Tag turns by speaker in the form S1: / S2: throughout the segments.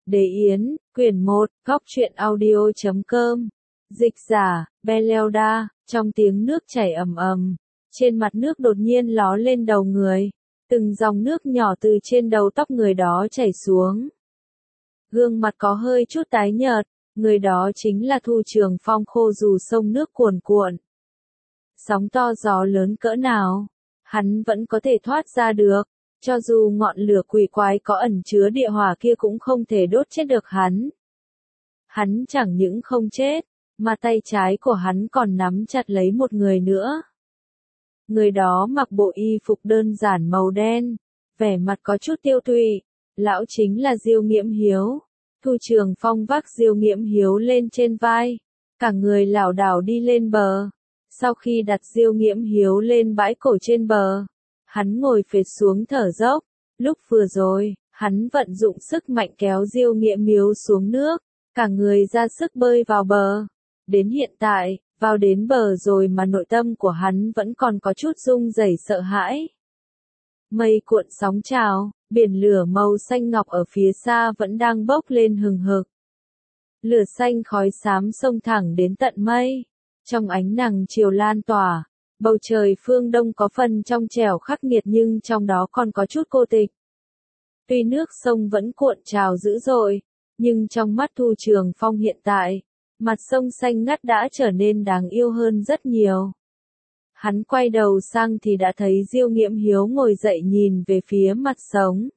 S1: Đế Yến, quyển 1, góc truyện audio.com. Dịch giả, Belelda, trong tiếng nước chảy ầm ầm, trên mặt nước đột nhiên ló lên đầu người, từng dòng nước nhỏ từ trên đầu tóc người đó chảy xuống. Gương mặt có hơi chút tái nhợt, người đó chính là Thu Trường Phong khô dù sông nước cuồn cuộn. Sóng to gió lớn cỡ nào, hắn vẫn có thể thoát ra được. Cho dù ngọn lửa quỷ quái có ẩn chứa địa hỏa kia cũng không thể đốt chết được hắn. Hắn chẳng những không chết, mà tay trái của hắn còn nắm chặt lấy một người nữa. Người đó mặc bộ y phục đơn giản màu đen, vẻ mặt có chút tiêu tụy, lão chính là Diêu Nghiễm Hiếu. Thu Trường Phong vác Diêu Nghiễm Hiếu lên trên vai, cả người lảo đảo đi lên bờ. Sau khi đặt Diêu Nghiễm Hiếu lên bãi cỏ trên bờ, hắn ngồi phệt xuống thở dốc. Lúc vừa rồi, hắn vận dụng sức mạnh kéo Diêu Nghiễm Hiếu xuống nước, cả người ra sức bơi vào bờ. Đến hiện tại, vào đến bờ rồi mà nội tâm của hắn vẫn còn có chút rung rẩy sợ hãi. Mây cuộn sóng trào, biển lửa màu xanh ngọc ở phía xa vẫn đang bốc lên hừng hực. Lửa xanh khói xám xông thẳng đến tận mây. Trong ánh nắng chiều lan tỏa, bầu trời phương Đông có phần trong trẻo khắc nghiệt nhưng trong đó còn có chút cô tịch. Tuy nước sông vẫn cuộn trào dữ dội, nhưng trong mắt Thu Trường Phong hiện tại, mặt sông xanh ngắt đã trở nên đáng yêu hơn rất nhiều. Hắn quay đầu sang thì đã thấy Diêu Nghiễm Hiếu ngồi dậy nhìn về phía mặt sông.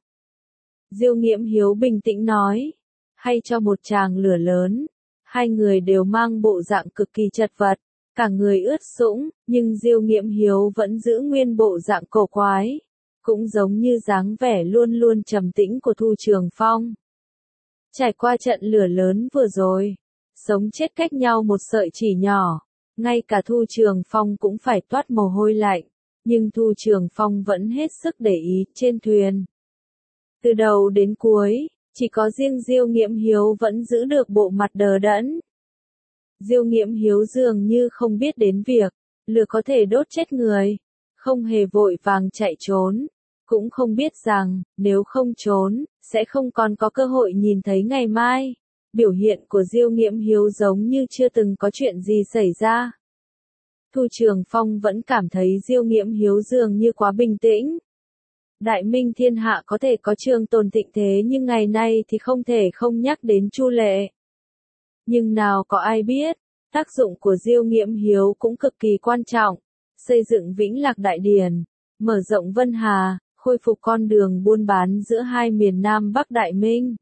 S1: Diêu Nghiễm Hiếu bình tĩnh nói, hay cho một tràng lửa lớn. Hai người đều mang bộ dạng cực kỳ chật vật, cả người ướt sũng, nhưng Diêu Nghiễm Hiếu vẫn giữ nguyên bộ dạng cổ quái, cũng giống như dáng vẻ luôn luôn trầm tĩnh của Thu Trường Phong. Trải qua trận lửa lớn vừa rồi, sống chết cách nhau một sợi chỉ nhỏ, ngay cả Thu Trường Phong cũng phải toát mồ hôi lạnh, nhưng Thu Trường Phong vẫn hết sức để ý trên thuyền. Từ đầu đến cuối, chỉ có riêng Diêu Nghiễm Hiếu vẫn giữ được bộ mặt đờ đẫn. Diêu Nghiễm Hiếu dường như không biết đến việc, lửa có thể đốt chết người, không hề vội vàng chạy trốn, cũng không biết rằng, nếu không trốn, sẽ không còn có cơ hội nhìn thấy ngày mai. Biểu hiện của Diêu Nghiễm Hiếu giống như chưa từng có chuyện gì xảy ra. Thu Trường Phong vẫn cảm thấy Diêu Nghiễm Hiếu dường như quá bình tĩnh. Đại minh thiên hạ có thể có trường tồn thịnh thế nhưng ngày nay thì không thể không nhắc đến Chu Lệ. Nhưng nào có ai biết, tác dụng của Diêu Nghiễm Hiếu cũng cực kỳ quan trọng, xây dựng Vĩnh Lạc Đại Điền, mở rộng Vân Hà, khôi phục con đường buôn bán giữa hai miền Nam Bắc Đại Minh.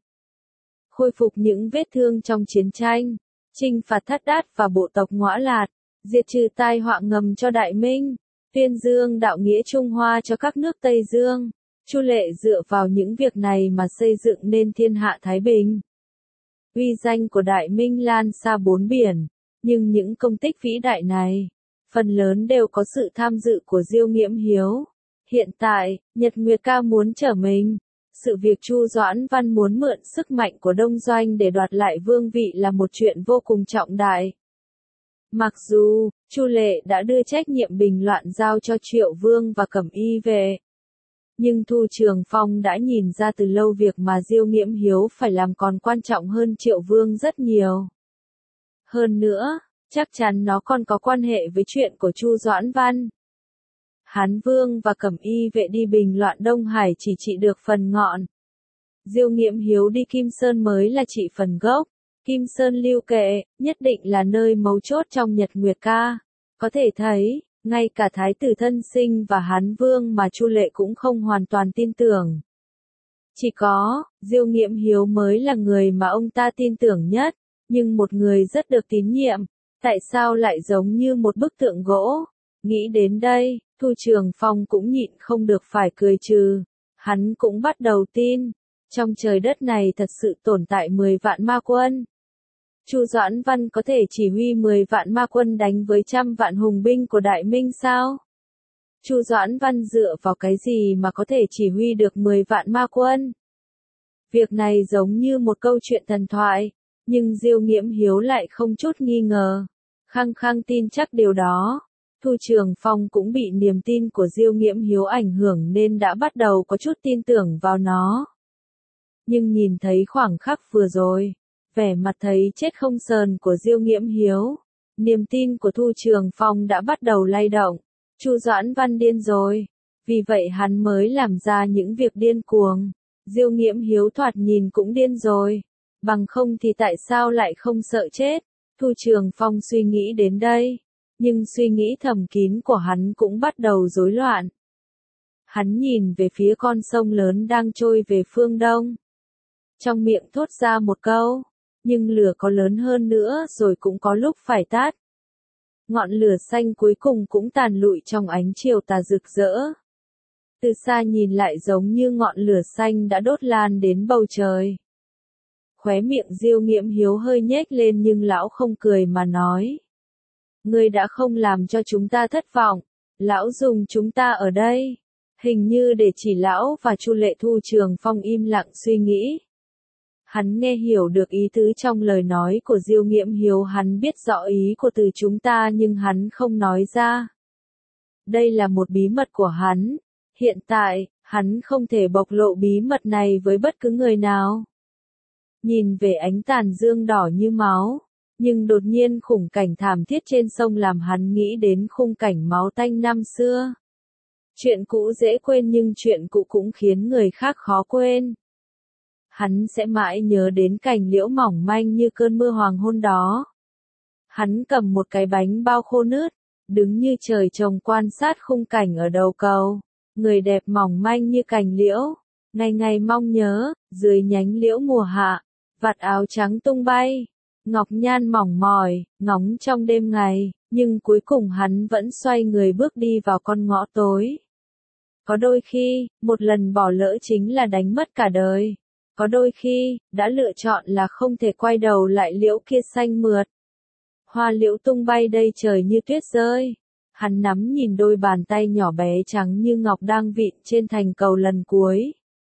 S1: Khôi phục những vết thương trong chiến tranh, chinh phạt Thất Đát và bộ tộc Ngõa Lạt, diệt trừ tai họa ngầm cho Đại Minh, tuyên dương đạo nghĩa Trung Hoa cho các nước Tây Dương. Chu Lệ dựa vào những việc này mà xây dựng nên thiên hạ Thái Bình. Uy danh của Đại Minh lan xa bốn biển, nhưng những công tích vĩ đại này, phần lớn đều có sự tham dự của Diêu Nghiễm Hiếu. Hiện tại, Nhật Nguyệt Ca muốn trở mình. Sự việc Chu Doãn Văn muốn mượn sức mạnh của Đông Doanh để đoạt lại vương vị là một chuyện vô cùng trọng đại. Mặc dù, Chu Lệ đã đưa trách nhiệm bình loạn giao cho Triệu Vương và Cẩm Y về. Nhưng Thu Trường Phong đã nhìn ra từ lâu việc mà Diêu Nghiễm Hiếu phải làm còn quan trọng hơn Triệu Vương rất nhiều. Hơn nữa, chắc chắn nó còn có quan hệ với chuyện của Chu Doãn Văn. Hán Vương và Cẩm Y vệ đi bình loạn Đông Hải chỉ trị được phần ngọn. Diêu Nghiễm Hiếu đi Kim Sơn mới là trị phần gốc. Kim Sơn Lưu Kệ, nhất định là nơi mấu chốt trong Nhật Nguyệt Ca. Có thể thấy, ngay cả Thái tử Thân Sinh và Hán Vương mà Chu Lệ cũng không hoàn toàn tin tưởng. Chỉ có, Diêu Nghiễm Hiếu mới là người mà ông ta tin tưởng nhất, nhưng một người rất được tín nhiệm, tại sao lại giống như một bức tượng gỗ? Nghĩ đến đây, Thu Trường Phong cũng nhịn không được phải cười trừ. Hắn cũng bắt đầu tin, trong trời đất này thật sự tồn tại 10 vạn ma quân. Chu Doãn Văn có thể chỉ huy 10 vạn ma quân đánh với 100 vạn hùng binh của Đại Minh sao? Chu Doãn Văn dựa vào cái gì mà có thể chỉ huy được 10 vạn ma quân? Việc này giống như một câu chuyện thần thoại, nhưng Diêu Nghiễm Hiếu lại không chút nghi ngờ, khăng khăng tin chắc điều đó. Thu Trường Phong cũng bị niềm tin của Diêu Nghiễm Hiếu ảnh hưởng nên đã bắt đầu có chút tin tưởng vào nó. Nhưng nhìn thấy khoảng khắc vừa rồi, vẻ mặt thấy chết không sờn của Diêu Nghiễm Hiếu, niềm tin của Thu Trường Phong đã bắt đầu lay động. Chu Doãn Văn điên rồi, vì vậy hắn mới làm ra những việc điên cuồng. Diêu Nghiễm Hiếu thoạt nhìn cũng điên rồi, bằng không thì tại sao lại không sợ chết? Thu Trường Phong suy nghĩ đến đây, nhưng suy nghĩ thầm kín của hắn cũng bắt đầu rối loạn. Hắn nhìn về phía con sông lớn đang trôi về phương đông. Trong miệng thốt ra một câu, nhưng lửa có lớn hơn nữa rồi cũng có lúc phải tắt. Ngọn lửa xanh cuối cùng cũng tàn lụi trong ánh chiều tà rực rỡ. Từ xa nhìn lại giống như ngọn lửa xanh đã đốt lan đến bầu trời. Khóe miệng Diêu Nghiễm Hiếu hơi nhếch lên nhưng lão không cười mà nói. Ngươi đã không làm cho chúng ta thất vọng, lão dùng chúng ta ở đây, hình như để chỉ lão và Chu Lệ. Thu Trường Phong im lặng suy nghĩ. Hắn nghe hiểu được ý tứ trong lời nói của Diêu Nghiễm Hiếu, hắn biết rõ ý của từ chúng ta nhưng hắn không nói ra. Đây là một bí mật của hắn, hiện tại, hắn không thể bộc lộ bí mật này với bất cứ người nào. Nhìn về ánh tàn dương đỏ như máu, nhưng đột nhiên khung cảnh thảm thiết trên sông làm hắn nghĩ đến khung cảnh máu tanh năm xưa. Chuyện cũ dễ quên nhưng chuyện cũ cũng khiến người khác khó quên. Hắn sẽ mãi nhớ đến cành liễu mỏng manh như cơn mưa hoàng hôn đó. Hắn cầm một cái bánh bao khô nứt, đứng như trời trồng quan sát khung cảnh ở đầu cầu. Người đẹp mỏng manh như cành liễu, ngày ngày mong nhớ, dưới nhánh liễu mùa hạ, vạt áo trắng tung bay, ngọc nhan mỏng mỏi, ngóng trong đêm ngày, nhưng cuối cùng hắn vẫn xoay người bước đi vào con ngõ tối. Có đôi khi, một lần bỏ lỡ chính là đánh mất cả đời. Có đôi khi, đã lựa chọn là không thể quay đầu lại. Liễu kia xanh mượt. Hoa liễu tung bay đầy trời như tuyết rơi. Hắn nắm nhìn đôi bàn tay nhỏ bé trắng như ngọc đang vịn trên thành cầu lần cuối.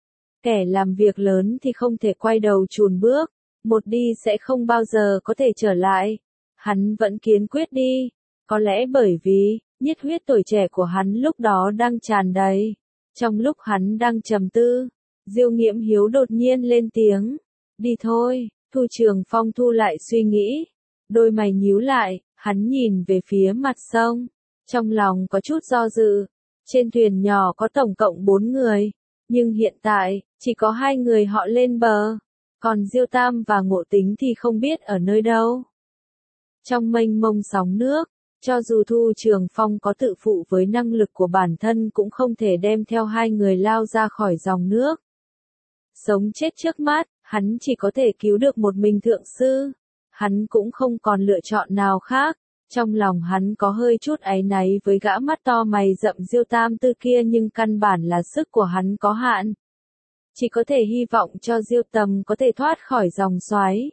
S1: Kẻ làm việc lớn thì không thể quay đầu chùn bước. Một đi sẽ không bao giờ có thể trở lại. Hắn vẫn kiên quyết đi. Có lẽ bởi vì, nhiệt huyết tuổi trẻ của hắn lúc đó đang tràn đầy. Trong lúc hắn đang trầm tư, Diêu Nghiễm Hiếu đột nhiên lên tiếng. Đi thôi. Thu Trường Phong thu lại suy nghĩ. Đôi mày nhíu lại, hắn nhìn về phía mặt sông. Trong lòng có chút do dự. Trên thuyền nhỏ có tổng cộng 4 người. Nhưng hiện tại, chỉ có 2 người họ lên bờ. Còn Diêu Tam và Ngộ Tính thì không biết ở nơi đâu. Trong mênh mông sóng nước, cho dù Thu Trường Phong có tự phụ với năng lực của bản thân cũng không thể đem theo 2 người lao ra khỏi dòng nước. Sống chết trước mắt, hắn chỉ có thể cứu được một mình thượng sư. Hắn cũng không còn lựa chọn nào khác. Trong lòng hắn có hơi chút áy náy với gã mắt to mày rậm Diêu Tam Tư kia nhưng căn bản là sức của hắn có hạn. Chỉ có thể hy vọng cho Diêu Tầm có thể thoát khỏi dòng xoáy.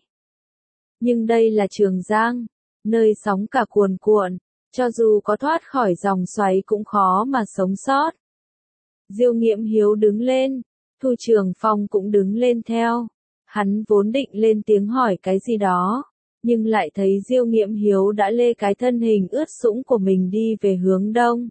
S1: Nhưng đây là Trường Giang, nơi sóng cả cuồn cuộn, cho dù có thoát khỏi dòng xoáy cũng khó mà sống sót. Diêu Nghiễm Hiếu đứng lên, Thu Trường Phong cũng đứng lên theo. Hắn vốn định lên tiếng hỏi cái gì đó, nhưng lại thấy Diêu Nghiễm Hiếu đã lê cái thân hình ướt sũng của mình đi về hướng đông.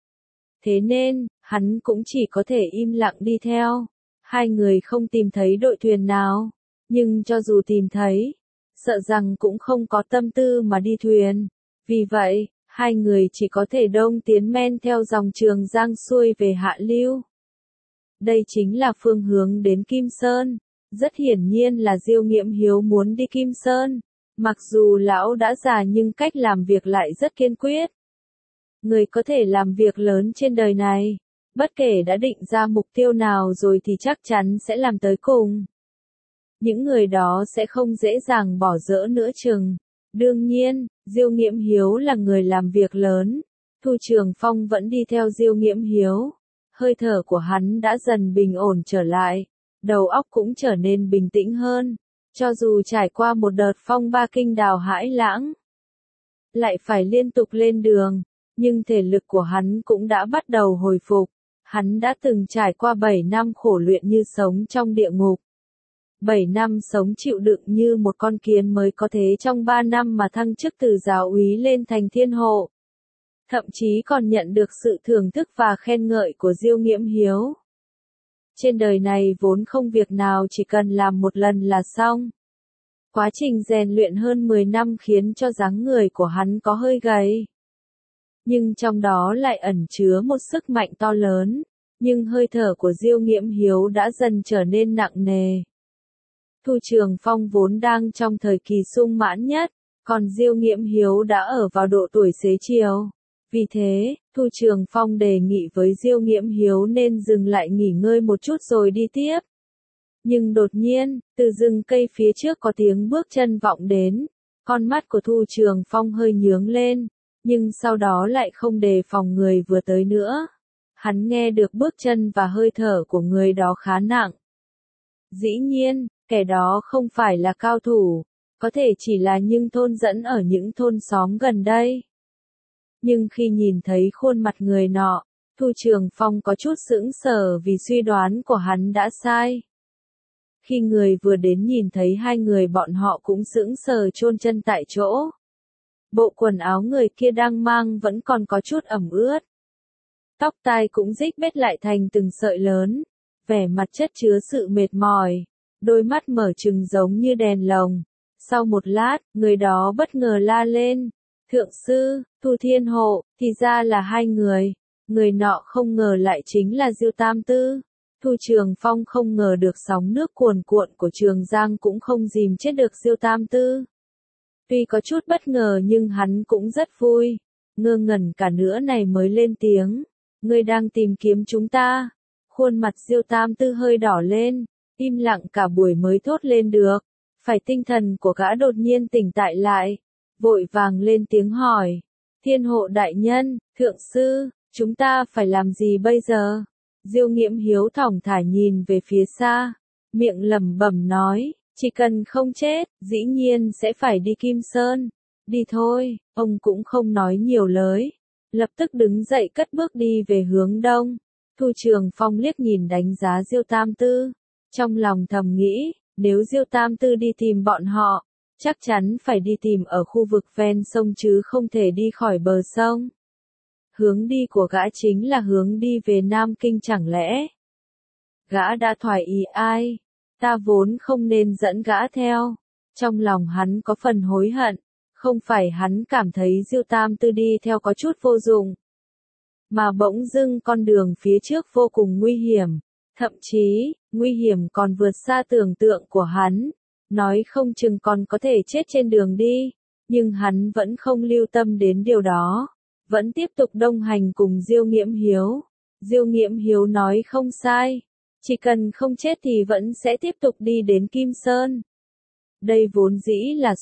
S1: Thế nên, hắn cũng chỉ có thể im lặng đi theo. 2 người không tìm thấy đội thuyền nào, nhưng cho dù tìm thấy, sợ rằng cũng không có tâm tư mà đi thuyền. Vì vậy, 2 người chỉ có thể đông tiến men theo dòng Trường Giang xuôi về hạ lưu. Đây chính là phương hướng đến Kim Sơn. Rất hiển nhiên là Diêu Nghiễm Hiếu muốn đi Kim Sơn. Mặc dù lão đã già nhưng cách làm việc lại rất kiên quyết. Người có thể làm việc lớn trên đời này, bất kể đã định ra mục tiêu nào rồi thì chắc chắn sẽ làm tới cùng. Những người đó sẽ không dễ dàng bỏ dỡ nữa chừng. Đương nhiên, Diêu Nghiễm Hiếu là người làm việc lớn. Thu Trường Phong vẫn đi theo Diêu Nghiễm Hiếu. Hơi thở của hắn đã dần bình ổn trở lại. Đầu óc cũng trở nên bình tĩnh hơn. Cho dù trải qua một đợt phong ba kinh đào hãi lãng, lại phải liên tục lên đường, nhưng thể lực của hắn cũng đã bắt đầu hồi phục. Hắn đã từng trải qua 7 năm khổ luyện như sống trong địa ngục. 7 năm sống chịu đựng như một con kiến mới có thế trong 3 năm mà thăng chức từ giáo úy lên thành thiên hộ. Thậm chí còn nhận được sự thưởng thức và khen ngợi của Diêu Nghiễm Hiếu. Trên đời này vốn không việc nào chỉ cần làm một lần là xong. Quá trình rèn luyện hơn 10 năm khiến cho dáng người của hắn có hơi gầy. Nhưng trong đó lại ẩn chứa một sức mạnh to lớn, nhưng hơi thở của Diêu Nghiễm Hiếu đã dần trở nên nặng nề. Thu Trường Phong vốn đang trong thời kỳ sung mãn nhất, còn Diêu Nghiễm Hiếu đã ở vào độ tuổi xế chiều. Vì thế, Thu Trường Phong đề nghị với Diêu Nghiễm Hiếu nên dừng lại nghỉ ngơi một chút rồi đi tiếp. Nhưng đột nhiên, từ rừng cây phía trước có tiếng bước chân vọng đến, con mắt của Thu Trường Phong hơi nhướng lên, nhưng sau đó lại không đề phòng người vừa tới nữa. Hắn nghe được bước chân và hơi thở của người đó khá nặng. Dĩ nhiên, kẻ đó không phải là cao thủ, có thể chỉ là những thôn dẫn ở những thôn xóm gần đây. Nhưng khi nhìn thấy khuôn mặt người nọ, Thu Trường Phong có chút sững sờ vì suy đoán của hắn đã sai. Khi người vừa đến nhìn thấy hai người bọn họ cũng sững sờ chôn chân tại chỗ. Bộ quần áo người kia đang mang vẫn còn có chút ẩm ướt. Tóc tai cũng rích bết lại thành từng sợi lớn, vẻ mặt chất chứa sự mệt mỏi, đôi mắt mở trừng giống như đèn lồng. Sau một lát, người đó bất ngờ la lên, "Thượng sư, Thu Thiên Hộ." Thì ra là hai người. Người nọ không ngờ lại chính là Diêu Tam Tư. Thu Trường Phong không ngờ được sóng nước cuồn cuộn của Trường Giang cũng không dìm chết được Diêu Tam Tư. Tuy có chút bất ngờ nhưng hắn cũng rất vui, ngơ ngẩn cả nữa này mới lên tiếng, "Ngươi đang tìm kiếm chúng ta?" Khuôn mặt Diêu Tam Tư hơi đỏ lên, im lặng cả buổi mới thốt lên được. Phải tinh thần của gã đột nhiên tỉnh tại lại, vội vàng lên tiếng hỏi, "Thiên Hộ đại nhân, thượng sư, chúng ta phải làm gì bây giờ?" Diêu Nghiễm Hiếu thỏng thả nhìn về phía xa, miệng lẩm bẩm nói, "Chỉ cần không chết, dĩ nhiên sẽ phải đi Kim Sơn. Đi thôi." Ông cũng không nói nhiều lời, lập tức đứng dậy cất bước đi về hướng đông. Thu Trường Phong liếc nhìn đánh giá Diêu Tam Tư, trong lòng thầm nghĩ, nếu Diêu Tam Tư đi tìm bọn họ, chắc chắn phải đi tìm ở khu vực ven sông chứ không thể đi khỏi bờ sông. Hướng đi của gã chính là hướng đi về Nam Kinh chẳng lẽ? Gã đã thoái ý ai? Ta vốn không nên dẫn gã theo. Trong lòng hắn có phần hối hận, không phải hắn cảm thấy Diêu Tam Tư đi theo có chút vô dụng, mà bỗng dưng con đường phía trước vô cùng nguy hiểm, thậm chí, nguy hiểm còn vượt xa tưởng tượng của hắn, nói không chừng còn có thể chết trên đường đi, nhưng hắn vẫn không lưu tâm đến điều đó, vẫn tiếp tục đồng hành cùng Diêu Nghiễm Hiếu. Diêu Nghiễm Hiếu nói không sai, chỉ cần không chết thì vẫn sẽ tiếp tục đi đến Kim Sơn. Đây vốn dĩ là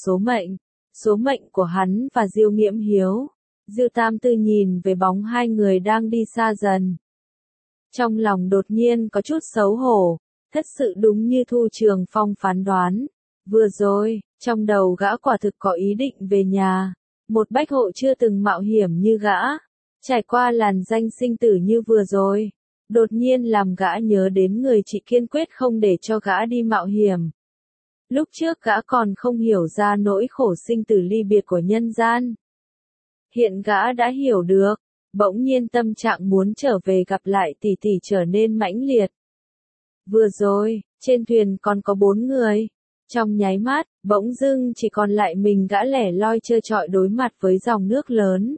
S1: số mệnh của hắn và Diêu Nghiễm Hiếu. Diêu Tam Tư nhìn về bóng hai người đang đi xa dần. Trong lòng đột nhiên có chút xấu hổ, thật sự đúng như Thu Trường Phong phán đoán. Vừa rồi, trong đầu gã quả thực có ý định về nhà. Một bách hộ chưa từng mạo hiểm như gã, trải qua làn danh sinh tử như vừa rồi, đột nhiên làm gã nhớ đến người chị kiên quyết không để cho gã đi mạo hiểm. Lúc trước gã còn không hiểu ra nỗi khổ sinh tử ly biệt của nhân gian. Hiện gã đã hiểu được, bỗng nhiên tâm trạng muốn trở về gặp lại tỷ tỷ trở nên mãnh liệt. Vừa rồi, trên thuyền còn có 4 người. Trong nháy mắt, bỗng dưng chỉ còn lại mình gã lẻ loi trơ trọi đối mặt với dòng nước lớn.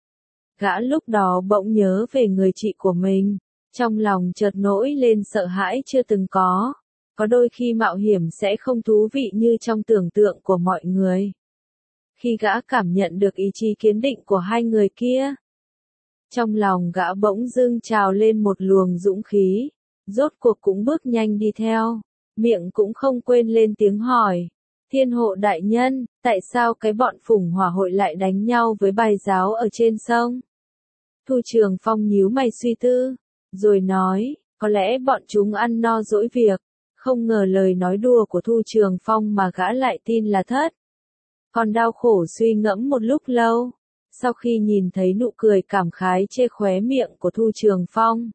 S1: Gã lúc đó bỗng nhớ về người chị của mình, trong lòng chợt nổi lên sợ hãi chưa từng có. Có đôi khi mạo hiểm sẽ không thú vị như trong tưởng tượng của mọi người. Khi gã cảm nhận được ý chí kiên định của hai người kia, trong lòng gã bỗng dưng trào lên một luồng dũng khí, rốt cuộc cũng bước nhanh đi theo, miệng cũng không quên lên tiếng hỏi, "Thiên Hộ đại nhân, tại sao cái bọn Phùng Hỏa hội lại đánh nhau với bài giáo ở trên sông?" Thu Trường Phong nhíu mày suy tư, rồi nói, "Có lẽ bọn chúng ăn no dỗi việc." Không ngờ lời nói đùa của Thu Trường Phong mà gã lại tin là thất. Còn đau khổ suy ngẫm một lúc lâu, sau khi nhìn thấy nụ cười cảm khái trên khóe miệng của Thu Trường Phong,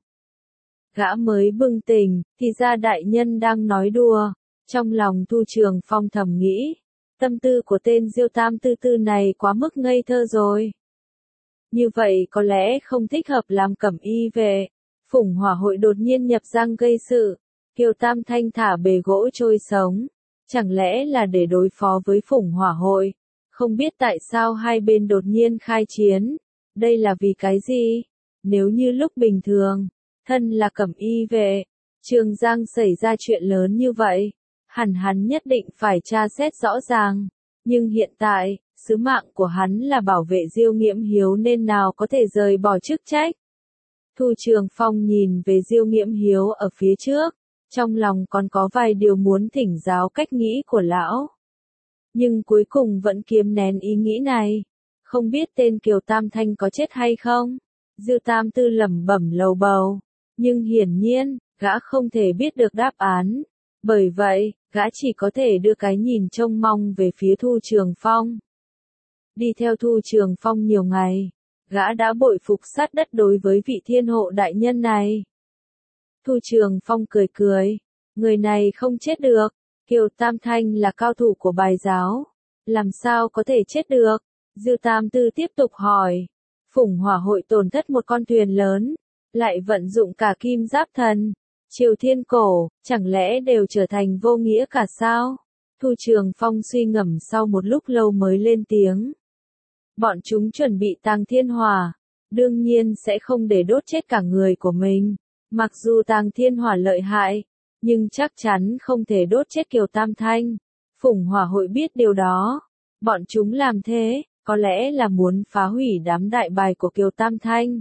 S1: gã mới bừng tỉnh, thì ra đại nhân đang nói đùa. Trong lòng Thu Trường Phong thầm nghĩ, tâm tư của tên Diêu Tam Tư Tư này quá mức ngây thơ rồi. Như vậy có lẽ không thích hợp làm cẩm y vệ, Phùng Hỏa Hội đột nhiên nhập giang gây sự, Kiều Tam Thanh thả bề gỗ trôi sống. Chẳng lẽ là để đối phó với Phùng Hỏa Hội? Không biết tại sao hai bên đột nhiên khai chiến. Đây là vì cái gì? Nếu như lúc bình thường, thân là cẩm y vệ, Trường Giang xảy ra chuyện lớn như vậy, hẳn hắn nhất định phải tra xét rõ ràng. Nhưng hiện tại, sứ mạng của hắn là bảo vệ Diêu Nghiễm Hiếu nên nào có thể rời bỏ chức trách. Thu Trường Phong nhìn về Diêu Nghiễm Hiếu ở phía trước, trong lòng còn có vài điều muốn thỉnh giáo cách nghĩ của lão. Nhưng cuối cùng vẫn kiềm nén ý nghĩ này. Không biết tên Kiều Tam Thanh có chết hay không? Dư Tam Tư lẩm bẩm lầu bầu. Nhưng hiển nhiên, gã không thể biết được đáp án. Bởi vậy, gã chỉ có thể đưa cái nhìn trông mong về phía Thu Trường Phong. Đi theo Thu Trường Phong nhiều ngày, gã đã bội phục sát đất đối với vị thiên hộ đại nhân này. Thu Trường Phong cười cười, người này không chết được, Kiều Tam Thanh là cao thủ của bài giáo, làm sao có thể chết được? Dư Tam Tư tiếp tục hỏi, Phùng Hỏa Hội tổn thất một con thuyền lớn, lại vận dụng cả kim giáp thần, Triều Thiên Cổ, chẳng lẽ đều trở thành vô nghĩa cả sao? Thu Trường Phong suy ngẫm sau một lúc lâu mới lên tiếng. Bọn chúng chuẩn bị tàng thiên hỏa, đương nhiên sẽ không để đốt chết cả người của mình. Mặc dù tàng thiên hỏa lợi hại, nhưng chắc chắn không thể đốt chết Kiều Tam Thanh. Phùng Hỏa Hội biết điều đó. Bọn chúng làm thế, có lẽ là muốn phá hủy đám đại bài của Kiều Tam Thanh.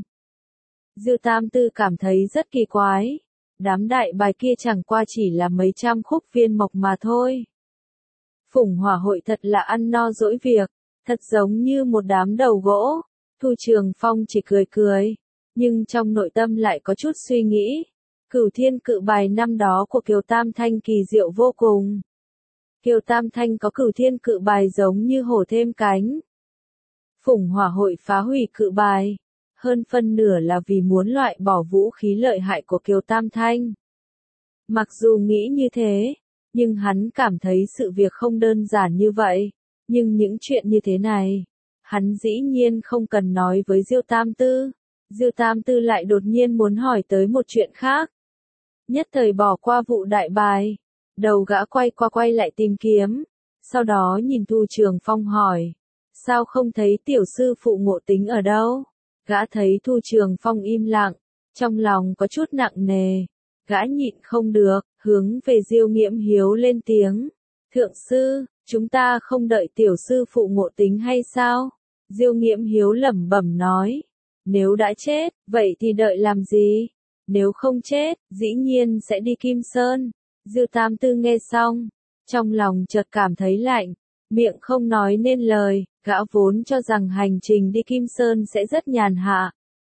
S1: Dư Tam Tư cảm thấy rất kỳ quái. Đám đại bài kia chẳng qua chỉ là mấy trăm khúc viên mộc mà thôi. Phùng Hỏa Hội thật là ăn no dỗi việc, thật giống như một đám đầu gỗ. Thu Trường Phong chỉ cười cười, nhưng trong nội tâm lại có chút suy nghĩ. Cửu Thiên Cự Bài năm đó của Kiều Tam Thanh kỳ diệu vô cùng. Kiều Tam Thanh có Cửu Thiên Cự Bài giống như hổ thêm cánh. Phùng Hỏa Hội phá hủy cự bài, hơn phân nửa là vì muốn loại bỏ vũ khí lợi hại của Kiều Tam Thanh. Mặc dù nghĩ như thế, nhưng hắn cảm thấy sự việc không đơn giản như vậy. Nhưng những chuyện như thế này, hắn dĩ nhiên không cần nói với Diêu Tam Tư. Diêu Tam Tư lại đột nhiên muốn hỏi tới một chuyện khác. Nhất thời bỏ qua vụ đại bài, đầu gã quay qua quay lại tìm kiếm, sau đó nhìn Thu Trường Phong hỏi, sao không thấy tiểu sư phụ Ngộ Tính ở đâu? Gã thấy Thu Trường Phong im lặng, trong lòng có chút nặng nề, gã nhịn không được, hướng về Diêu Nghiễm Hiếu lên tiếng, thượng sư, chúng ta không đợi tiểu sư phụ Ngộ Tính hay sao? Diêu Nghiễm Hiếu lẩm bẩm nói, nếu đã chết, vậy thì đợi làm gì? Nếu không chết, dĩ nhiên sẽ đi Kim Sơn. Dư Tam Tư nghe xong, trong lòng chợt cảm thấy lạnh, miệng không nói nên lời, gã vốn cho rằng hành trình đi Kim Sơn sẽ rất nhàn hạ,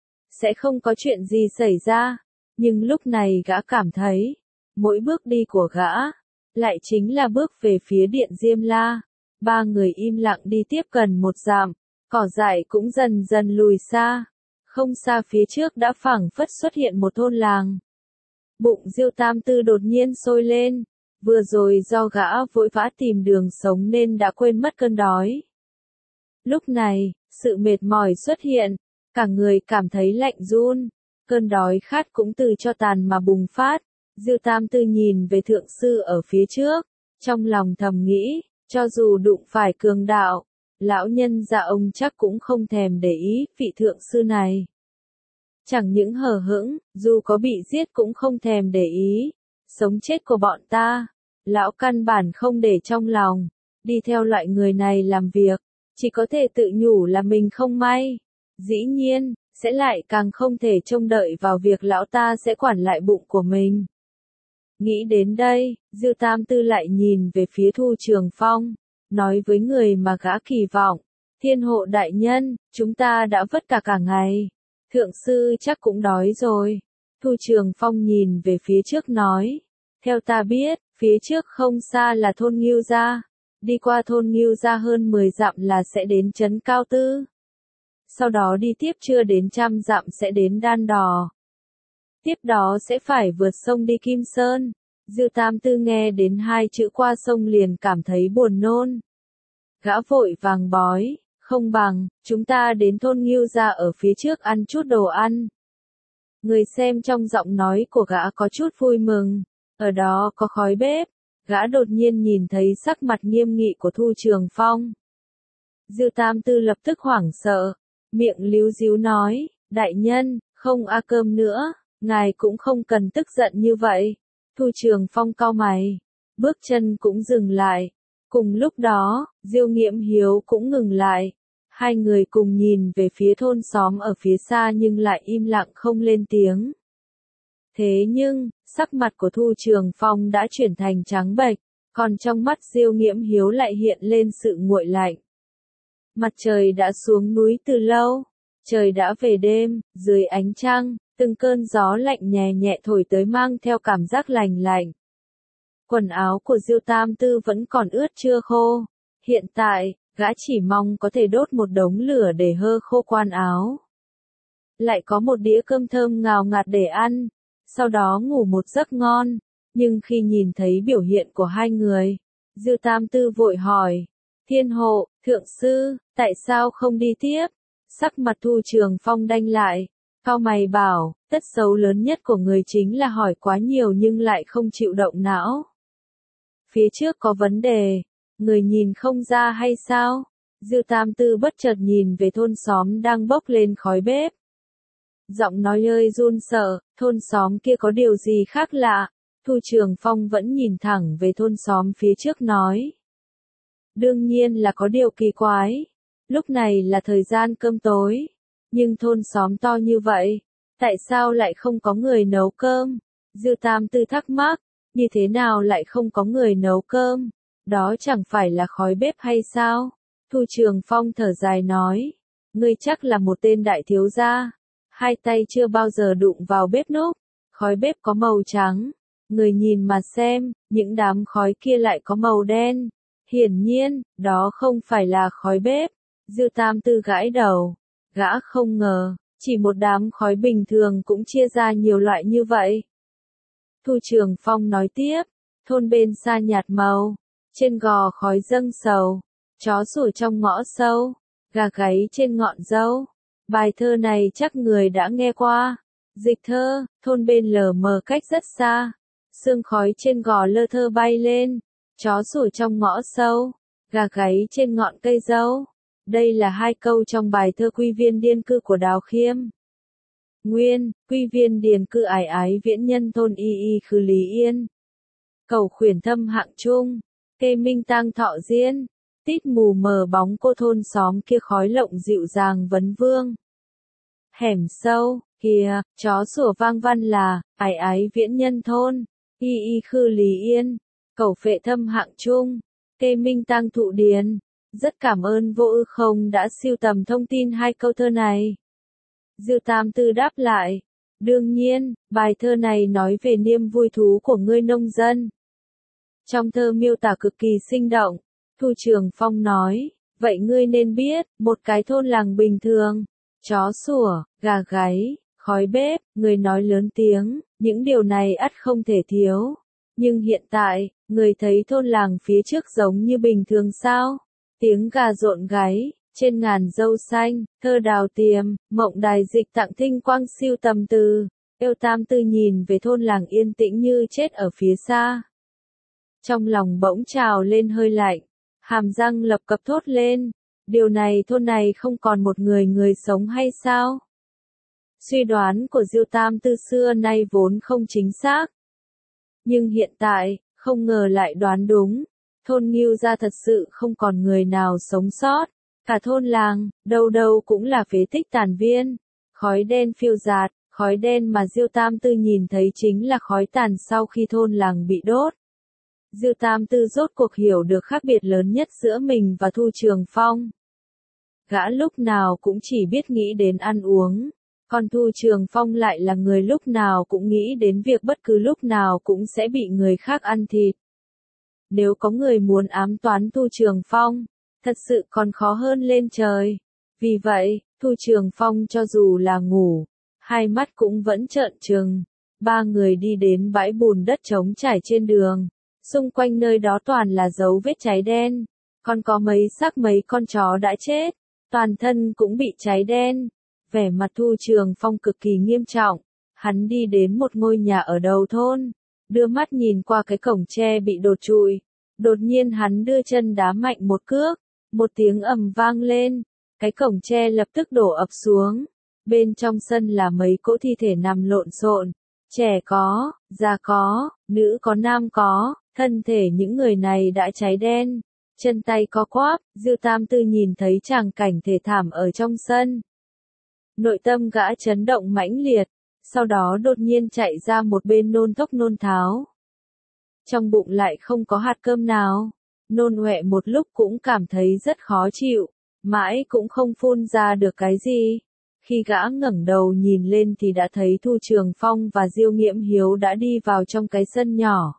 S1: sẽ không có chuyện gì xảy ra, nhưng lúc này gã cảm thấy, mỗi bước đi của gã, lại chính là bước về phía điện Diêm La. Ba người im lặng đi tiếp gần một dặm, cỏ dại cũng dần dần lùi xa. Không xa phía trước đã phảng phất xuất hiện một thôn làng. Bụng Diêu Tam Tư đột nhiên sôi lên, vừa rồi do gã vội vã tìm đường sống nên đã quên mất cơn đói. Lúc này, sự mệt mỏi xuất hiện, cả người cảm thấy lạnh run, cơn đói khát cũng từ cho tàn mà bùng phát. Diêu Tam Tư nhìn về thượng sư ở phía trước, trong lòng thầm nghĩ, cho dù đụng phải cường đạo, lão nhân gia ông chắc cũng không thèm để ý vị thượng sư này. Chẳng những hờ hững, dù có bị giết cũng không thèm để ý. Sống chết của bọn ta, lão căn bản không để trong lòng. Đi theo loại người này làm việc, chỉ có thể tự nhủ là mình không may. Dĩ nhiên, sẽ lại càng không thể trông đợi vào việc lão ta sẽ quản lại bụng của mình. Nghĩ đến đây, Dư Tam Tư lại nhìn về phía Thu Trường Phong, nói với người mà gã kỳ vọng, thiên hộ đại nhân, chúng ta đã vất cả ngày, thượng sư chắc cũng đói rồi. Thu Trường Phong nhìn về phía trước nói, theo ta biết, phía trước không xa là thôn Ngưu Gia, đi qua thôn Ngưu Gia hơn 10 dặm là sẽ đến trấn Cao Tư. Sau đó đi tiếp chưa đến 100 dặm sẽ đến Đan Đỏ. Tiếp đó sẽ phải vượt sông đi Kim Sơn. Dư Tam Tư nghe đến hai chữ qua sông liền cảm thấy buồn nôn. Gã vội vàng bói, không bằng, chúng ta đến thôn Ngưu Gia ở phía trước ăn chút đồ ăn. Người xem trong giọng nói của gã có chút vui mừng. Ở đó có khói bếp. Gã đột nhiên nhìn thấy sắc mặt nghiêm nghị của Thu Trường Phong. Diêu Tam Tư lập tức hoảng sợ. Miệng líu díu nói, đại nhân, không cơm nữa, ngài cũng không cần tức giận như vậy. Thu Trường Phong cau mày. Bước chân cũng dừng lại. Cùng lúc đó, Diêu Nghiễm Hiếu cũng ngừng lại. Hai người cùng nhìn về phía thôn xóm ở phía xa nhưng lại im lặng không lên tiếng. Thế nhưng, sắc mặt của Thu Trường Phong đã chuyển thành trắng bệch, còn trong mắt Diêu Nghiễm Hiếu lại hiện lên sự nguội lạnh. Mặt trời đã xuống núi từ lâu, trời đã về đêm, dưới ánh trăng, từng cơn gió lạnh nhẹ nhẹ thổi tới mang theo cảm giác lành lạnh. Quần áo của Diêu Tam Tư vẫn còn ướt chưa khô. Hiện tại, gã chỉ mong có thể đốt một đống lửa để hơ khô quan áo. Lại có một đĩa cơm thơm ngào ngạt để ăn, sau đó ngủ một giấc ngon. Nhưng khi nhìn thấy biểu hiện của hai người, Diêu Tam Tư vội hỏi, Thiên Hộ, Thượng Sư, tại sao không đi tiếp? Sắc mặt Thu Trường Phong đanh lại, cau mày bảo, tật xấu lớn nhất của người chính là hỏi quá nhiều nhưng lại không chịu động não. Phía trước có vấn đề, người nhìn không ra hay sao? Diêu Tam Tư bất chợt nhìn về thôn xóm đang bốc lên khói bếp. Giọng nói hơi run sợ, thôn xóm kia có điều gì khác lạ? Thu Trường Phong vẫn nhìn thẳng về thôn xóm phía trước nói. Đương nhiên là có điều kỳ quái. Lúc này là thời gian cơm tối. Nhưng thôn xóm to như vậy, tại sao lại không có người nấu cơm? Diêu Tam Tư thắc mắc, như thế nào lại không có người nấu cơm? Đó chẳng phải là khói bếp hay sao? Thu Trường Phong thở dài nói, ngươi chắc là một tên đại thiếu gia. Hai tay chưa bao giờ đụng vào bếp núc, khói bếp có màu trắng. Người nhìn mà xem, những đám khói kia lại có màu đen. Hiển nhiên, đó không phải là khói bếp. Diêu Tam Tư gãi đầu. Gã không ngờ, chỉ một đám khói bình thường cũng chia ra nhiều loại như vậy. Thu Trường Phong nói tiếp, thôn bên xa nhạt màu, trên gò khói dâng sầu, chó sủa trong ngõ sâu, gà gáy trên ngọn dâu. Bài thơ này chắc người đã nghe qua. Dịch thơ, thôn bên lờ mờ cách rất xa, sương khói trên gò lơ thơ bay lên, chó sủa trong ngõ sâu, gà gáy trên ngọn cây dâu. Đây là hai câu trong bài thơ Quy Viên Điên Cư của Đào Khiêm. Nguyên, Quy Viên Điền Cư ải ái viễn nhân thôn y y khứ Lý Yên. Cầu khuyển thâm hạng trung, kê minh tang thọ diên, tít mù mờ bóng cô thôn xóm kia khói lộng dịu dàng vấn vương. Hẻm sâu, kìa, chó sủa vang văn là, ải ái viễn nhân thôn, y y khứ Lý Yên, cầu phệ thâm hạng trung, kê minh tang thụ điền. Rất cảm ơn Vô Ư Không đã sưu tầm thông tin hai câu thơ này. Diêu Tam Tư đáp lại. Đương nhiên, bài thơ này nói về niềm vui thú của người nông dân. Trong thơ miêu tả cực kỳ sinh động. Thu Trường Phong nói, vậy ngươi nên biết, một cái thôn làng bình thường, chó sủa, gà gáy, khói bếp, người nói lớn tiếng, những điều này ắt không thể thiếu. Nhưng hiện tại, người thấy thôn làng phía trước giống như bình thường sao? Tiếng gà rộn gáy, trên ngàn dâu xanh, thơ đào tiềm, mộng đài dịch tặng thinh quang siêu tầm từ. Diêu Tam Tư nhìn về thôn làng yên tĩnh như chết ở phía xa. Trong lòng bỗng trào lên hơi lạnh, hàm răng lập cập thốt lên. Điều này thôn này không còn một người sống hay sao? Suy đoán của Diêu Tam Tư xưa nay vốn không chính xác. Nhưng hiện tại, không ngờ lại đoán đúng. Thôn Ngưu gia thật sự không còn người nào sống sót. Cả thôn làng, đâu đâu cũng là phế tích tàn viên. Khói đen phiêu dạt, khói đen mà Diêu Tam Tư nhìn thấy chính là khói tàn sau khi thôn làng bị đốt. Diêu Tam Tư rốt cuộc hiểu được khác biệt lớn nhất giữa mình và Thu Trường Phong. Gã lúc nào cũng chỉ biết nghĩ đến ăn uống. Còn Thu Trường Phong lại là người lúc nào cũng nghĩ đến việc bất cứ lúc nào cũng sẽ bị người khác ăn thịt. Nếu có người muốn ám toán Thu Trường Phong, thật sự còn khó hơn lên trời. Vì vậy, Thu Trường Phong cho dù là ngủ, hai mắt cũng vẫn trợn trừng. Ba người đi đến bãi bùn đất trống trải trên đường. Xung quanh nơi đó toàn là dấu vết cháy đen. Còn có mấy con chó đã chết. Toàn thân cũng bị cháy đen. Vẻ mặt Thu Trường Phong cực kỳ nghiêm trọng. Hắn đi đến một ngôi nhà ở đầu thôn, đưa mắt nhìn qua cái cổng tre bị đột trụi. Đột nhiên hắn đưa chân đá mạnh một cước, một tiếng ầm vang lên, cái cổng tre lập tức đổ ập xuống. Bên trong sân là mấy cỗ thi thể nằm lộn xộn, trẻ có, già có, nữ có nam có, thân thể những người này đã cháy đen, chân tay co quắp. Dư Tam Tư nhìn thấy tràng cảnh thê thảm ở trong sân. Nội tâm gã chấn động mãnh liệt, sau đó đột nhiên chạy ra một bên nôn thốc nôn tháo. Trong bụng lại không có hạt cơm nào, nôn ọe một lúc cũng cảm thấy rất khó chịu, mãi cũng không phun ra được cái gì. Khi gã ngẩng đầu nhìn lên thì đã thấy Thu Trường Phong và Diêu Nghiễm Hiếu đã đi vào trong cái sân nhỏ.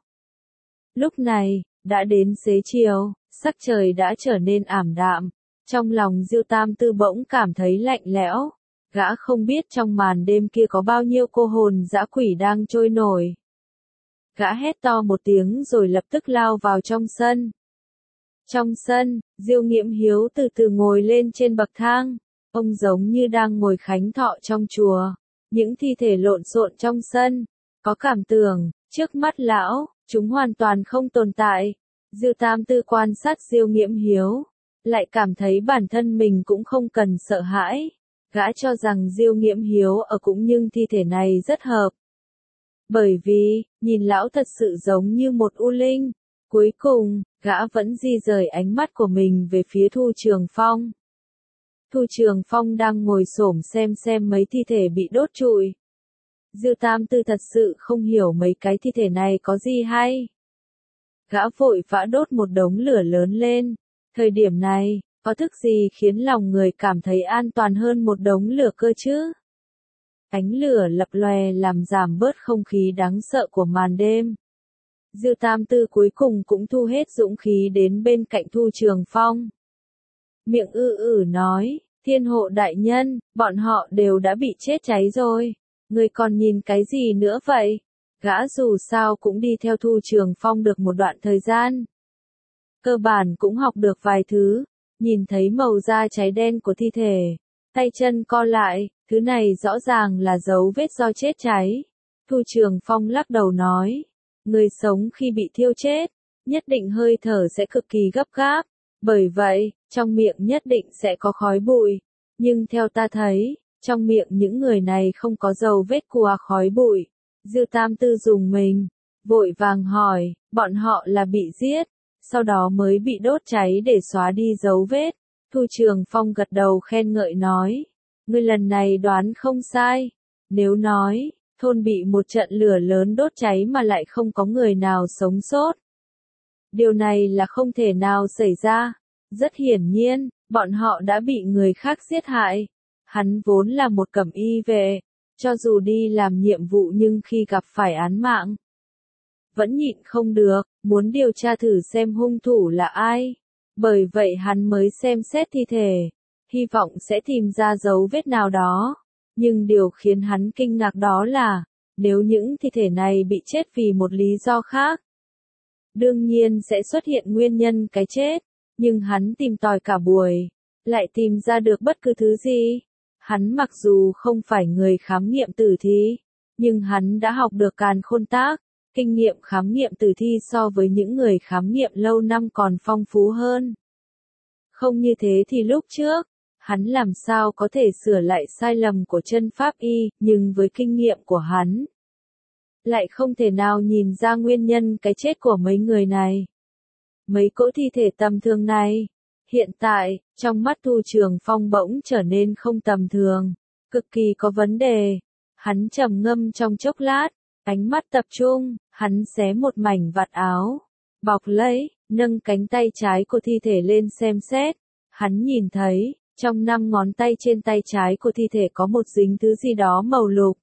S1: Lúc này, đã đến xế chiều, sắc trời đã trở nên ảm đạm, trong lòng Diêu Tam Tư bỗng cảm thấy lạnh lẽo. Gã không biết trong màn đêm kia có bao nhiêu cô hồn dã quỷ đang trôi nổi. Gã hét to một tiếng rồi lập tức lao vào trong sân. Trong sân, Diêu Nghiễm Hiếu từ từ ngồi lên trên bậc thang. Ông giống như đang ngồi khánh thọ trong chùa. Những thi thể lộn xộn trong sân. Có cảm tưởng, trước mắt lão, chúng hoàn toàn không tồn tại. Diêu Tam Tư quan sát Diêu Nghiễm Hiếu, lại cảm thấy bản thân mình cũng không cần sợ hãi. Gã cho rằng Diêu Nghiễm Hiếu ở cũng nhưng thi thể này rất hợp. Bởi vì, nhìn lão thật sự giống như một u linh. Cuối cùng, gã vẫn di rời ánh mắt của mình về phía Thu Trường Phong. Thu Trường Phong đang ngồi xổm xem mấy thi thể bị đốt trụi. Dư Tam Tư thật sự không hiểu mấy cái thi thể này có gì hay. Gã vội vã đốt một đống lửa lớn lên. Thời điểm này, có thức gì khiến lòng người cảm thấy an toàn hơn một đống lửa cơ chứ? Ánh lửa lập lòe làm giảm bớt không khí đáng sợ của màn đêm. Dư Tam Tư cuối cùng cũng thu hết dũng khí đến bên cạnh Thu Trường Phong. Miệng nói, Thiên Hộ đại nhân, bọn họ đều đã bị chết cháy rồi. Người còn nhìn cái gì nữa vậy? Gã dù sao cũng đi theo Thu Trường Phong được một đoạn thời gian. Cơ bản cũng học được vài thứ. Nhìn thấy màu da cháy đen của thi thể, tay chân co lại, thứ này rõ ràng là dấu vết do chết cháy. Thu Trường Phong lắc đầu nói, người sống khi bị thiêu chết, nhất định hơi thở sẽ cực kỳ gấp gáp, bởi vậy, trong miệng nhất định sẽ có khói bụi. Nhưng theo ta thấy, trong miệng những người này không có dấu vết của khói bụi. Dư Tam Tư dùng mình, vội vàng hỏi, bọn họ là bị giết, sau đó mới bị đốt cháy để xóa đi dấu vết. Thu Trường Phong gật đầu khen ngợi nói, ngươi lần này đoán không sai. Nếu nói, thôn bị một trận lửa lớn đốt cháy mà lại không có người nào sống sót, điều này là không thể nào xảy ra. Rất hiển nhiên, bọn họ đã bị người khác giết hại. Hắn vốn là một cẩm y vệ, cho dù đi làm nhiệm vụ nhưng khi gặp phải án mạng, vẫn nhịn không được, muốn điều tra thử xem hung thủ là ai. Bởi vậy hắn mới xem xét thi thể, hy vọng sẽ tìm ra dấu vết nào đó. Nhưng điều khiến hắn kinh ngạc đó là, nếu những thi thể này bị chết vì một lý do khác, đương nhiên sẽ xuất hiện nguyên nhân cái chết. Nhưng hắn tìm tòi cả buổi, lại tìm ra được bất cứ thứ gì. Hắn mặc dù không phải người khám nghiệm tử thi, nhưng hắn đã học được càn khôn tác. Kinh nghiệm khám nghiệm tử thi so với những người khám nghiệm lâu năm còn phong phú hơn. Không như thế thì lúc trước, hắn làm sao có thể sửa lại sai lầm của chân pháp y, nhưng với kinh nghiệm của hắn, lại không thể nào nhìn ra nguyên nhân cái chết của mấy người này. Mấy cỗ thi thể tầm thường này, hiện tại, trong mắt Thu Trường Phong bỗng trở nên không tầm thường, cực kỳ có vấn đề. Hắn trầm ngâm trong chốc lát, ánh mắt tập trung, hắn xé một mảnh vạt áo, bọc lấy, nâng cánh tay trái của thi thể lên xem xét. Hắn nhìn thấy, trong 5 ngón tay trên tay trái của thi thể có một dính thứ gì đó màu lục.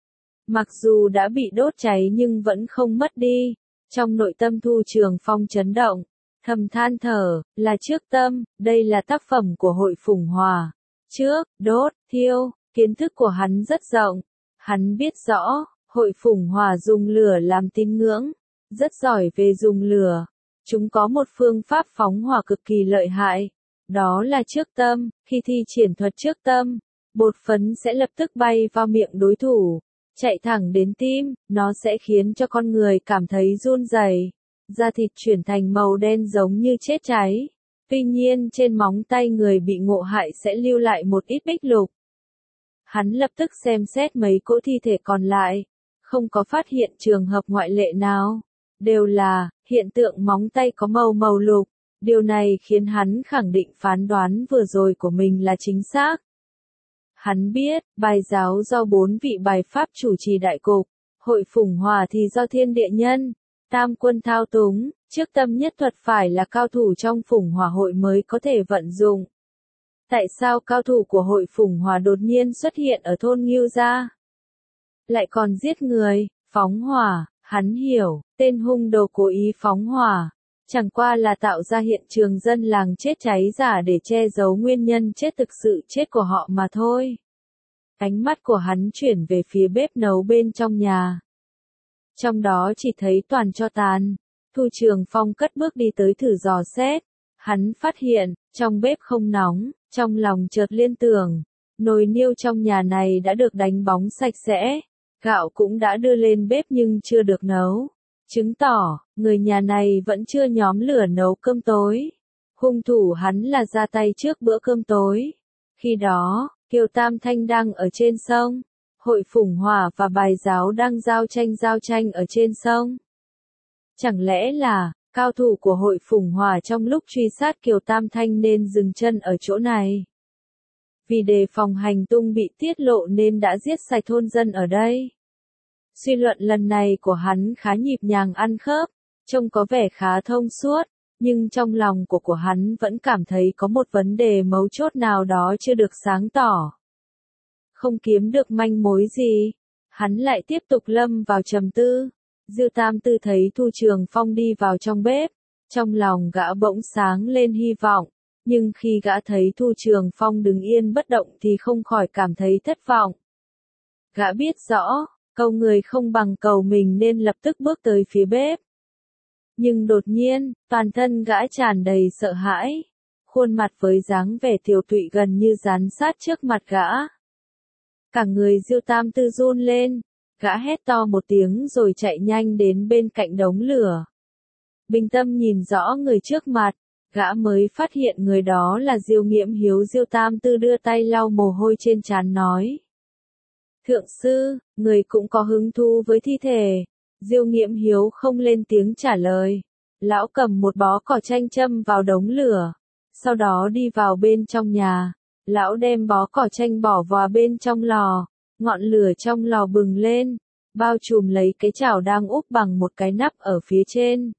S1: Mặc dù đã bị đốt cháy nhưng vẫn không mất đi. Trong nội tâm Thu Trường Phong chấn động, thầm than thở, là trước tâm, đây là tác phẩm của Hội Phùng Hòa. Trước, đốt, thiêu, kiến thức của hắn rất rộng. Hắn biết rõ, Hội Phùng Hòa dùng lửa làm tín ngưỡng, rất giỏi về dùng lửa. Chúng có một phương pháp phóng hỏa cực kỳ lợi hại, đó là trước tâm. Khi thi triển thuật trước tâm, bột phấn sẽ lập tức bay vào miệng đối thủ, chạy thẳng đến tim, nó sẽ khiến cho con người cảm thấy run rẩy, da thịt chuyển thành màu đen giống như chết cháy. Tuy nhiên trên móng tay người bị ngộ hại sẽ lưu lại một ít bích lục. Hắn lập tức xem xét mấy cỗ thi thể còn lại, không có phát hiện trường hợp ngoại lệ nào, đều là hiện tượng móng tay có màu lục. Điều này khiến hắn khẳng định phán đoán vừa rồi của mình là chính xác. Hắn biết, bài giáo do 4 vị bài pháp chủ trì đại cục, hội phủng hỏa thì do thiên địa nhân, tam quân thao túng, trước tâm nhất thuật phải là cao thủ trong phủng hỏa hội mới có thể vận dụng. Tại sao cao thủ của hội phủng hỏa đột nhiên xuất hiện ở thôn Ngưu Gia? Lại còn giết người, phóng hỏa, hắn hiểu, tên hung đồ cố ý phóng hỏa. Chẳng qua là tạo ra hiện trường dân làng chết cháy giả để che giấu nguyên nhân chết thực sự chết của họ mà thôi. Ánh mắt của hắn chuyển về phía bếp nấu bên trong nhà. Trong đó chỉ thấy toàn tro tàn. Thu Trường Phong cất bước đi tới thử dò xét. Hắn phát hiện, trong bếp không nóng, trong lòng chợt liên tưởng. Nồi niêu trong nhà này đã được đánh bóng sạch sẽ. Gạo cũng đã đưa lên bếp nhưng chưa được nấu. Chứng tỏ, người nhà này vẫn chưa nhóm lửa nấu cơm tối. Hung thủ hắn là ra tay trước bữa cơm tối. Khi đó, Kiều Tam Thanh đang ở trên sông. Hội phủng hỏa và bài giáo đang giao tranh ở trên sông. Chẳng lẽ là, cao thủ của hội phủng hỏa trong lúc truy sát Kiều Tam Thanh nên dừng chân ở chỗ này? Vì đề phòng hành tung bị tiết lộ nên đã giết sạch thôn dân ở đây. Suy luận lần này của hắn khá nhịp nhàng ăn khớp, trông có vẻ khá thông suốt, nhưng trong lòng của hắn vẫn cảm thấy có một vấn đề mấu chốt nào đó chưa được sáng tỏ. Không kiếm được manh mối gì, hắn lại tiếp tục lâm vào trầm tư. Diêu Tam Tư thấy Thu Trường Phong đi vào trong bếp, trong lòng gã bỗng sáng lên hy vọng, nhưng khi gã thấy Thu Trường Phong đứng yên bất động thì không khỏi cảm thấy thất vọng. Gã biết rõ, cầu người không bằng cầu mình nên lập tức bước tới phía bếp. Nhưng đột nhiên, toàn thân gã tràn đầy sợ hãi, khuôn mặt với dáng vẻ tiều tụy gần như dán sát trước mặt gã. Cả người Diêu Tam Tư run lên, gã hét to một tiếng rồi chạy nhanh đến bên cạnh đống lửa. Bình tâm nhìn rõ người trước mặt, gã mới phát hiện người đó là Diêu Nghiễm Hiếu. Diêu Tam Tư đưa tay lau mồ hôi trên trán nói. Thượng sư, người cũng có hứng thú với thi thể. Diêu Nghiễm Hiếu không lên tiếng trả lời. Lão cầm một bó cỏ chanh châm vào đống lửa. Sau đó đi vào bên trong nhà. Lão đem bó cỏ chanh bỏ vào bên trong lò. Ngọn lửa trong lò bừng lên, bao trùm lấy cái chảo đang úp bằng một cái nắp ở phía trên.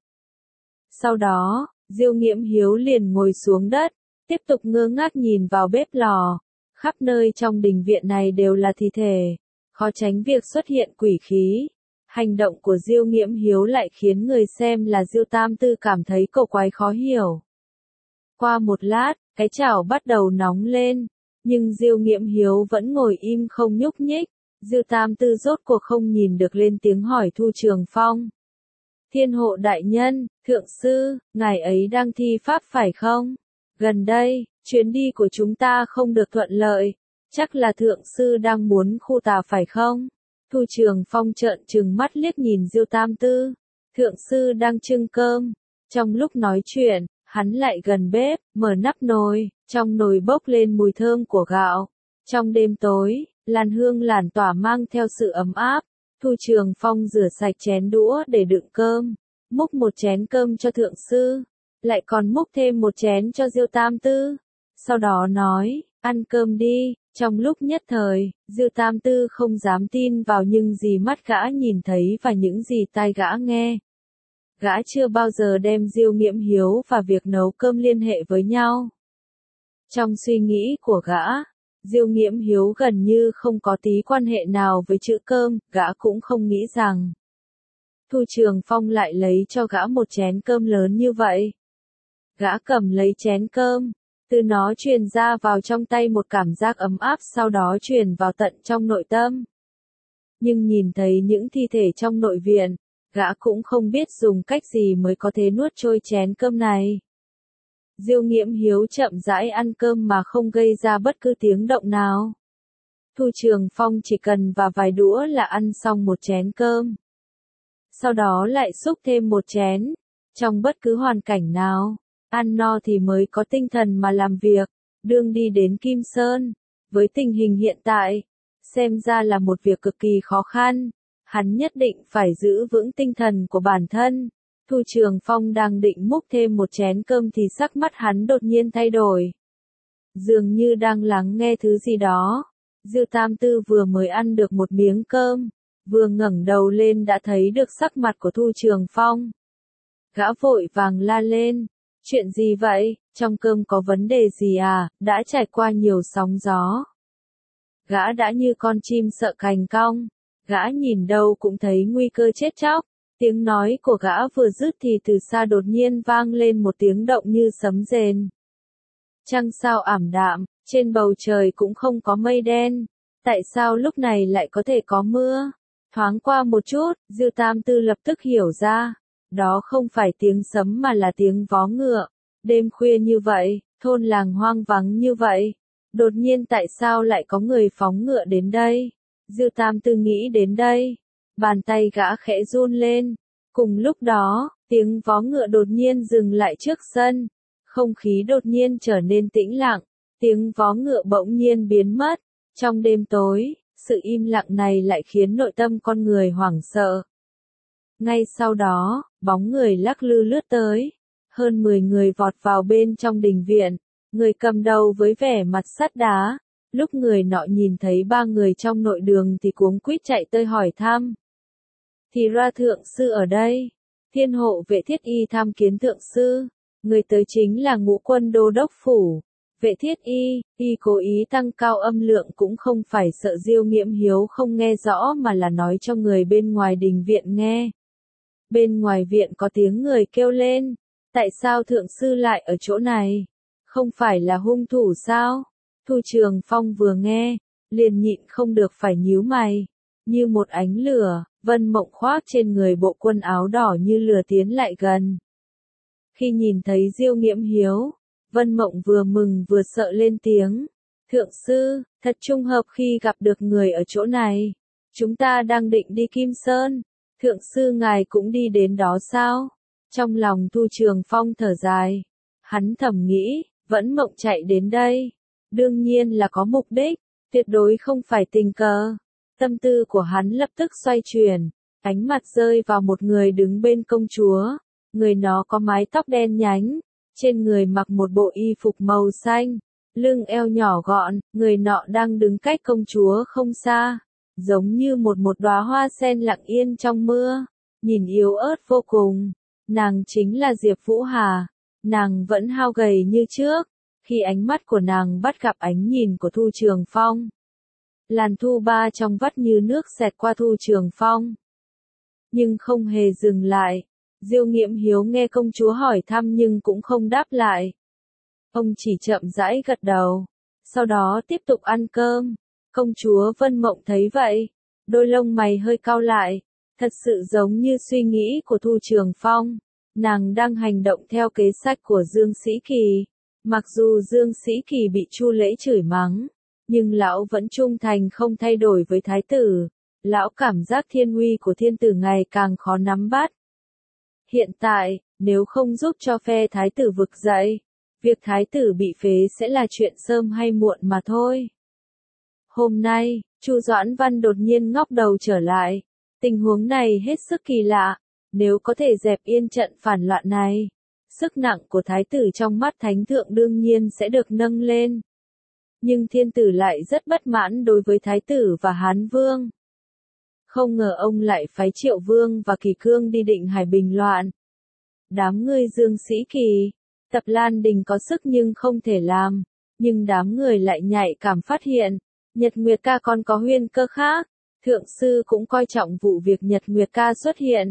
S1: Sau đó, Diêu Nghiễm Hiếu liền ngồi xuống đất, tiếp tục ngơ ngác nhìn vào bếp lò. Khắp nơi trong đình viện này đều là thi thể, khó tránh việc xuất hiện quỷ khí. Hành động của Diêu Nghiễm Hiếu lại khiến người xem là Diêu Tam Tư cảm thấy cổ quái khó hiểu. Qua một lát, cái chảo bắt đầu nóng lên, nhưng Diêu Nghiễm Hiếu vẫn ngồi im không nhúc nhích. Diêu Tam Tư rốt cuộc không nhìn được lên tiếng hỏi Thu Trường Phong. Thiên hộ đại nhân, thượng sư, ngài ấy đang thi pháp phải không? Gần đây, chuyến đi của chúng ta không được thuận lợi, chắc là thượng sư đang muốn khu tà phải không? Thu Trường Phong trợn trừng mắt liếc nhìn Diêu Tam Tư. Thượng sư đang trưng cơm. Trong lúc nói chuyện, hắn lại gần bếp, mở nắp nồi, trong nồi bốc lên mùi thơm của gạo. Trong đêm tối, làn hương làn tỏa mang theo sự ấm áp. Thu Trường Phong rửa sạch chén đũa để đựng cơm, múc một chén cơm cho thượng sư, lại còn múc thêm một chén cho Diêu Tam Tư. Sau đó nói, ăn cơm đi. Trong lúc nhất thời, Diêu Tam Tư không dám tin vào những gì mắt gã nhìn thấy và những gì tai gã nghe. Gã chưa bao giờ đem Diêu Nghiễm Hiếu và việc nấu cơm liên hệ với nhau. Trong suy nghĩ của gã, Diêu Nghiễm Hiếu gần như không có tí quan hệ nào với chữ cơm. Gã cũng không nghĩ rằng Thu Trường Phong lại lấy cho gã một chén cơm lớn như vậy. Gã cầm lấy chén cơm, từ nó truyền ra vào trong tay một cảm giác ấm áp, sau đó truyền vào tận trong nội tâm. Nhưng nhìn thấy những thi thể trong nội viện, gã cũng không biết dùng cách gì mới có thể nuốt trôi chén cơm này. Diêu Nghiễm Hiếu chậm rãi ăn cơm mà không gây ra bất cứ tiếng động nào. Thu Trường Phong chỉ cần và vài đũa là ăn xong một chén cơm. Sau đó lại xúc thêm một chén. Trong bất cứ hoàn cảnh nào, ăn no thì mới có tinh thần mà làm việc. Đương đi đến Kim Sơn, với tình hình hiện tại, xem ra là một việc cực kỳ khó khăn. Hắn nhất định phải giữ vững tinh thần của bản thân. Thu Trường Phong đang định múc thêm một chén cơm thì sắc mắt hắn đột nhiên thay đổi. Dường như đang lắng nghe thứ gì đó. Dư Tam Tư vừa mới ăn được một miếng cơm, vừa ngẩng đầu lên đã thấy được sắc mặt của Thu Trường Phong. Gã vội vàng la lên, chuyện gì vậy, trong cơm có vấn đề gì à, đã trải qua nhiều sóng gió. Gã đã như con chim sợ cành cong, gã nhìn đâu cũng thấy nguy cơ chết chóc. Tiếng nói của gã vừa dứt thì từ xa đột nhiên vang lên một tiếng động như sấm rền. Trăng sao ảm đạm, trên bầu trời cũng không có mây đen. Tại sao lúc này lại có thể có mưa? Thoáng qua một chút, Dư Tam Tư lập tức hiểu ra. Đó không phải tiếng sấm mà là tiếng vó ngựa. Đêm khuya như vậy, thôn làng hoang vắng như vậy. Đột nhiên tại sao lại có người phóng ngựa đến đây? Dư Tam Tư nghĩ đến đây. Bàn tay gã khẽ run lên. Cùng lúc đó, tiếng vó ngựa đột nhiên dừng lại trước sân. Không khí đột nhiên trở nên tĩnh lặng. Tiếng vó ngựa bỗng nhiên biến mất. Trong đêm tối, sự im lặng này lại khiến nội tâm con người hoảng sợ. Ngay sau đó, bóng người lắc lư lướt tới. Hơn 10 người vọt vào bên trong đình viện. Người cầm đầu với vẻ mặt sắt đá. Lúc người nọ nhìn thấy 3 người trong nội đường thì cuống quýt chạy tới hỏi thăm. Thì ra thượng sư ở đây. Thiên hộ vệ Thiết Y tham kiến thượng sư. Người tới chính là Ngũ Quân đô đốc phủ. Vệ Thiết Y cố ý tăng cao âm lượng cũng không phải sợ Diêu Nghiễm Hiếu không nghe rõ mà là nói cho người bên ngoài đình viện nghe. Bên ngoài viện có tiếng người kêu lên. Tại sao thượng sư lại ở chỗ này? Không phải là hung thủ sao? Thu Trường Phong vừa nghe, liền nhịn không được phải nhíu mày. Như một ánh lửa, Vân Mộng khoác trên người bộ quần áo đỏ như lửa tiến lại gần. Khi nhìn thấy Diêu Nghiễm Hiếu, Vân Mộng vừa mừng vừa sợ lên tiếng. Thượng sư, thật trùng hợp khi gặp được người ở chỗ này. Chúng ta đang định đi Kim Sơn. Thượng sư ngài cũng đi đến đó sao? Trong lòng Thu Trường Phong thở dài. Hắn thầm nghĩ, Vẫn Mộng chạy đến đây. Đương nhiên là có mục đích, tuyệt đối không phải tình cờ. Tâm tư của hắn lập tức xoay chuyển, ánh mặt rơi vào một người đứng bên công chúa. Người nó có mái tóc đen nhánh, trên người mặc một bộ y phục màu xanh, lưng eo nhỏ gọn, người nọ đang đứng cách công chúa không xa, giống như một đóa hoa sen lặng yên trong mưa, nhìn yếu ớt vô cùng. Nàng chính là Diệp Vũ Hà, nàng vẫn hao gầy như trước, khi ánh mắt của nàng bắt gặp ánh nhìn của Thu Trường Phong. Làn thu ba trong vắt như nước xẹt qua Thu Trường Phong, nhưng không hề dừng lại. Diêu Nghiễm Hiếu nghe công chúa hỏi thăm nhưng cũng không đáp lại. Ông chỉ chậm rãi gật đầu, sau đó tiếp tục ăn cơm. Công chúa Vân Mộng thấy vậy, đôi lông mày hơi cau lại, thật sự giống như suy nghĩ của Thu Trường Phong. Nàng đang hành động theo kế sách của Dương Sĩ Kỳ. Mặc dù Dương Sĩ Kỳ bị Chu Lễ chửi mắng, nhưng lão vẫn trung thành không thay đổi với thái tử. Lão cảm giác thiên uy của thiên tử ngày càng khó nắm bắt. Hiện tại, nếu không giúp cho phe thái tử vực dậy, việc thái tử bị phế sẽ là chuyện sớm hay muộn mà thôi. Hôm nay, Chu Doãn Văn đột nhiên ngóc đầu trở lại. Tình huống này hết sức kỳ lạ. Nếu có thể dẹp yên trận phản loạn này, sức nặng của thái tử trong mắt thánh thượng đương nhiên sẽ được nâng lên. Nhưng thiên tử lại rất bất mãn đối với thái tử và Hán Vương. Không ngờ ông lại phái Triệu Vương và Kỳ Cương đi Định Hải bình loạn. Đám người Dương Sĩ Kỳ, Tập Lan Đình có sức nhưng không thể làm, nhưng đám người lại nhạy cảm phát hiện, Nhật Nguyệt Ca còn có huyền cơ khác. Thượng sư cũng coi trọng vụ việc Nhật Nguyệt Ca xuất hiện.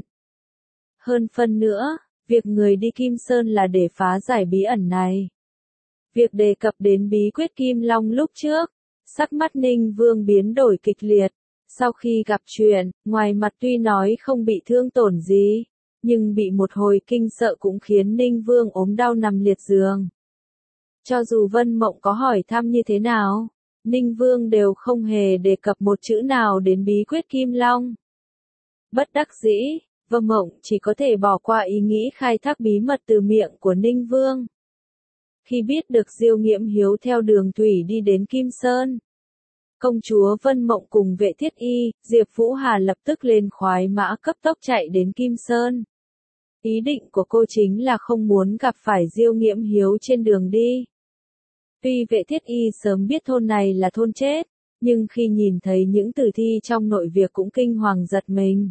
S1: Hơn phân nữa, việc người đi Kim Sơn là để phá giải bí ẩn này. Việc đề cập đến bí quyết Kim Long lúc trước, sắc mắt Ninh Vương biến đổi kịch liệt. Sau khi gặp chuyện, ngoài mặt tuy nói không bị thương tổn gì, nhưng bị một hồi kinh sợ cũng khiến Ninh Vương ốm đau nằm liệt giường. Cho dù Vân Mộng có hỏi thăm như thế nào, Ninh Vương đều không hề đề cập một chữ nào đến bí quyết Kim Long. Bất đắc dĩ, Vân Mộng chỉ có thể bỏ qua ý nghĩ khai thác bí mật từ miệng của Ninh Vương. Khi biết được Diêu Nghiễm Hiếu theo đường thủy đi đến Kim Sơn, công chúa Vân Mộng cùng Vệ Thiết Y, Diệp Vũ Hà lập tức lên khoái mã cấp tốc chạy đến Kim Sơn. Ý định của cô chính là không muốn gặp phải Diêu Nghiễm Hiếu trên đường đi. Tuy Vệ Thiết Y sớm biết thôn này là thôn chết, nhưng khi nhìn thấy những tử thi trong nội việc cũng kinh hoàng giật mình.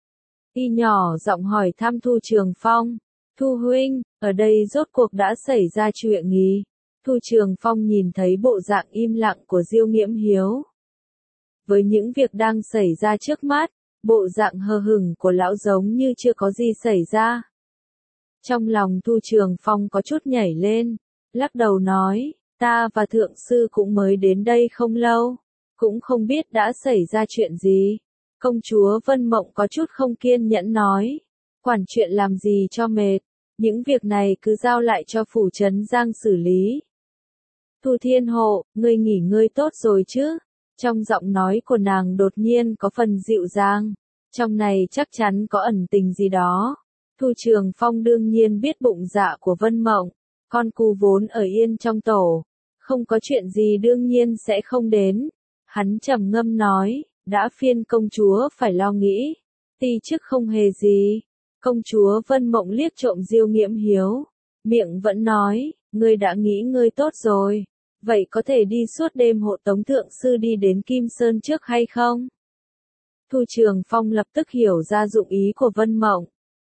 S1: Y nhỏ giọng hỏi thăm Thu Trường Phong, Thu huynh, ở đây rốt cuộc đã xảy ra chuyện gì? Thu Trường Phong nhìn thấy bộ dạng im lặng của Diêu Nghiễm Hiếu. Với những việc đang xảy ra trước mắt, bộ dạng hờ hững của lão giống như chưa có gì xảy ra. Trong lòng Thu Trường Phong có chút nhảy lên, lắc đầu nói, ta và thượng sư cũng mới đến đây không lâu, cũng không biết đã xảy ra chuyện gì. Công chúa Vân Mộng có chút không kiên nhẫn nói, quản chuyện làm gì cho mệt, những việc này cứ giao lại cho phủ trấn Giang xử lý. Thu Thiên Hộ, ngươi nghỉ ngơi tốt rồi chứ? Trong giọng nói của nàng đột nhiên có phần dịu dàng, trong này chắc chắn có ẩn tình gì đó. Thu Trường Phong đương nhiên biết bụng dạ của Vân Mộng, con cú vốn ở yên trong tổ, không có chuyện gì đương nhiên sẽ không đến. Hắn trầm ngâm nói, đã phiên công chúa phải lo nghĩ, ti chức không hề gì. Công chúa Vân Mộng liếc trộm Diêu Nghiễm Hiếu, miệng vẫn nói, ngươi đã nghĩ ngươi tốt rồi, vậy có thể đi suốt đêm hộ tống thượng sư đi đến Kim Sơn trước hay không? Thu Trường Phong lập tức hiểu ra dụng ý của Vân Mộng.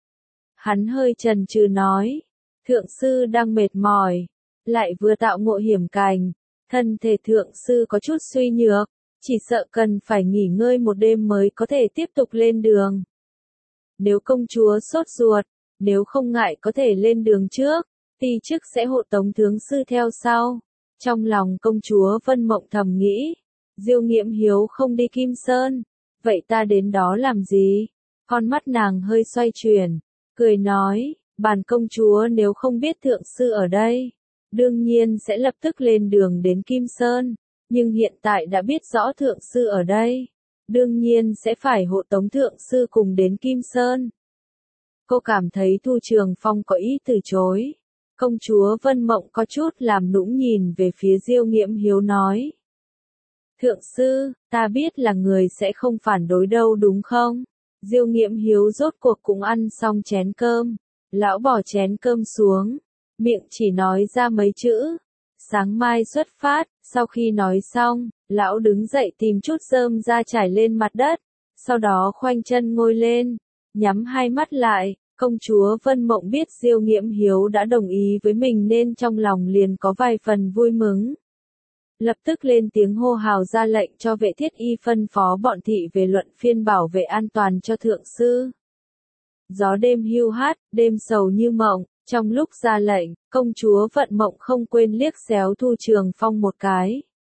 S1: Hắn hơi chần chừ nói, thượng sư đang mệt mỏi, lại vừa tạo ngộ hiểm cảnh, thân thể thượng sư có chút suy nhược, chỉ sợ cần phải nghỉ ngơi một đêm mới có thể tiếp tục lên đường. Nếu công chúa sốt ruột, nếu không ngại có thể lên đường trước, ti chức sẽ hộ tống tướng sư theo sau. Trong lòng công chúa Vân Mộng thầm nghĩ, Diêu Nghiễm Hiếu không đi Kim Sơn, vậy ta đến đó làm gì? Con mắt nàng hơi xoay chuyển, cười nói, bản công chúa nếu không biết thượng sư ở đây, đương nhiên sẽ lập tức lên đường đến Kim Sơn, nhưng hiện tại đã biết rõ thượng sư ở đây, đương nhiên sẽ phải hộ tống thượng sư cùng đến Kim Sơn. Cô cảm thấy Thu Trường Phong có ý từ chối. Công chúa Vân Mộng có chút làm nũng nhìn về phía Diêu Nghiễm Hiếu nói. Thượng sư, ta biết là người sẽ không phản đối đâu đúng không? Diêu Nghiễm Hiếu rốt cuộc cũng ăn xong chén cơm. Lão bỏ chén cơm xuống, miệng chỉ nói ra mấy chữ. Sáng mai xuất phát, sau khi nói xong, lão đứng dậy tìm chút rơm ra trải lên mặt đất, sau đó khoanh chân ngồi lên, nhắm hai mắt lại. Công chúa Vân Mộng biết Diêu Nghiễm Hiếu đã đồng ý với mình nên trong lòng liền có vài phần vui mừng. Lập tức lên tiếng hô hào ra lệnh cho Vệ Thiết Y phân phó bọn thị về luận phiên bảo vệ an toàn cho thượng sư. Gió đêm hiu hắt, đêm sầu như mộng, trong lúc ra lệnh, công chúa Vận Mộng không quên liếc xéo Thu Trường Phong một cái.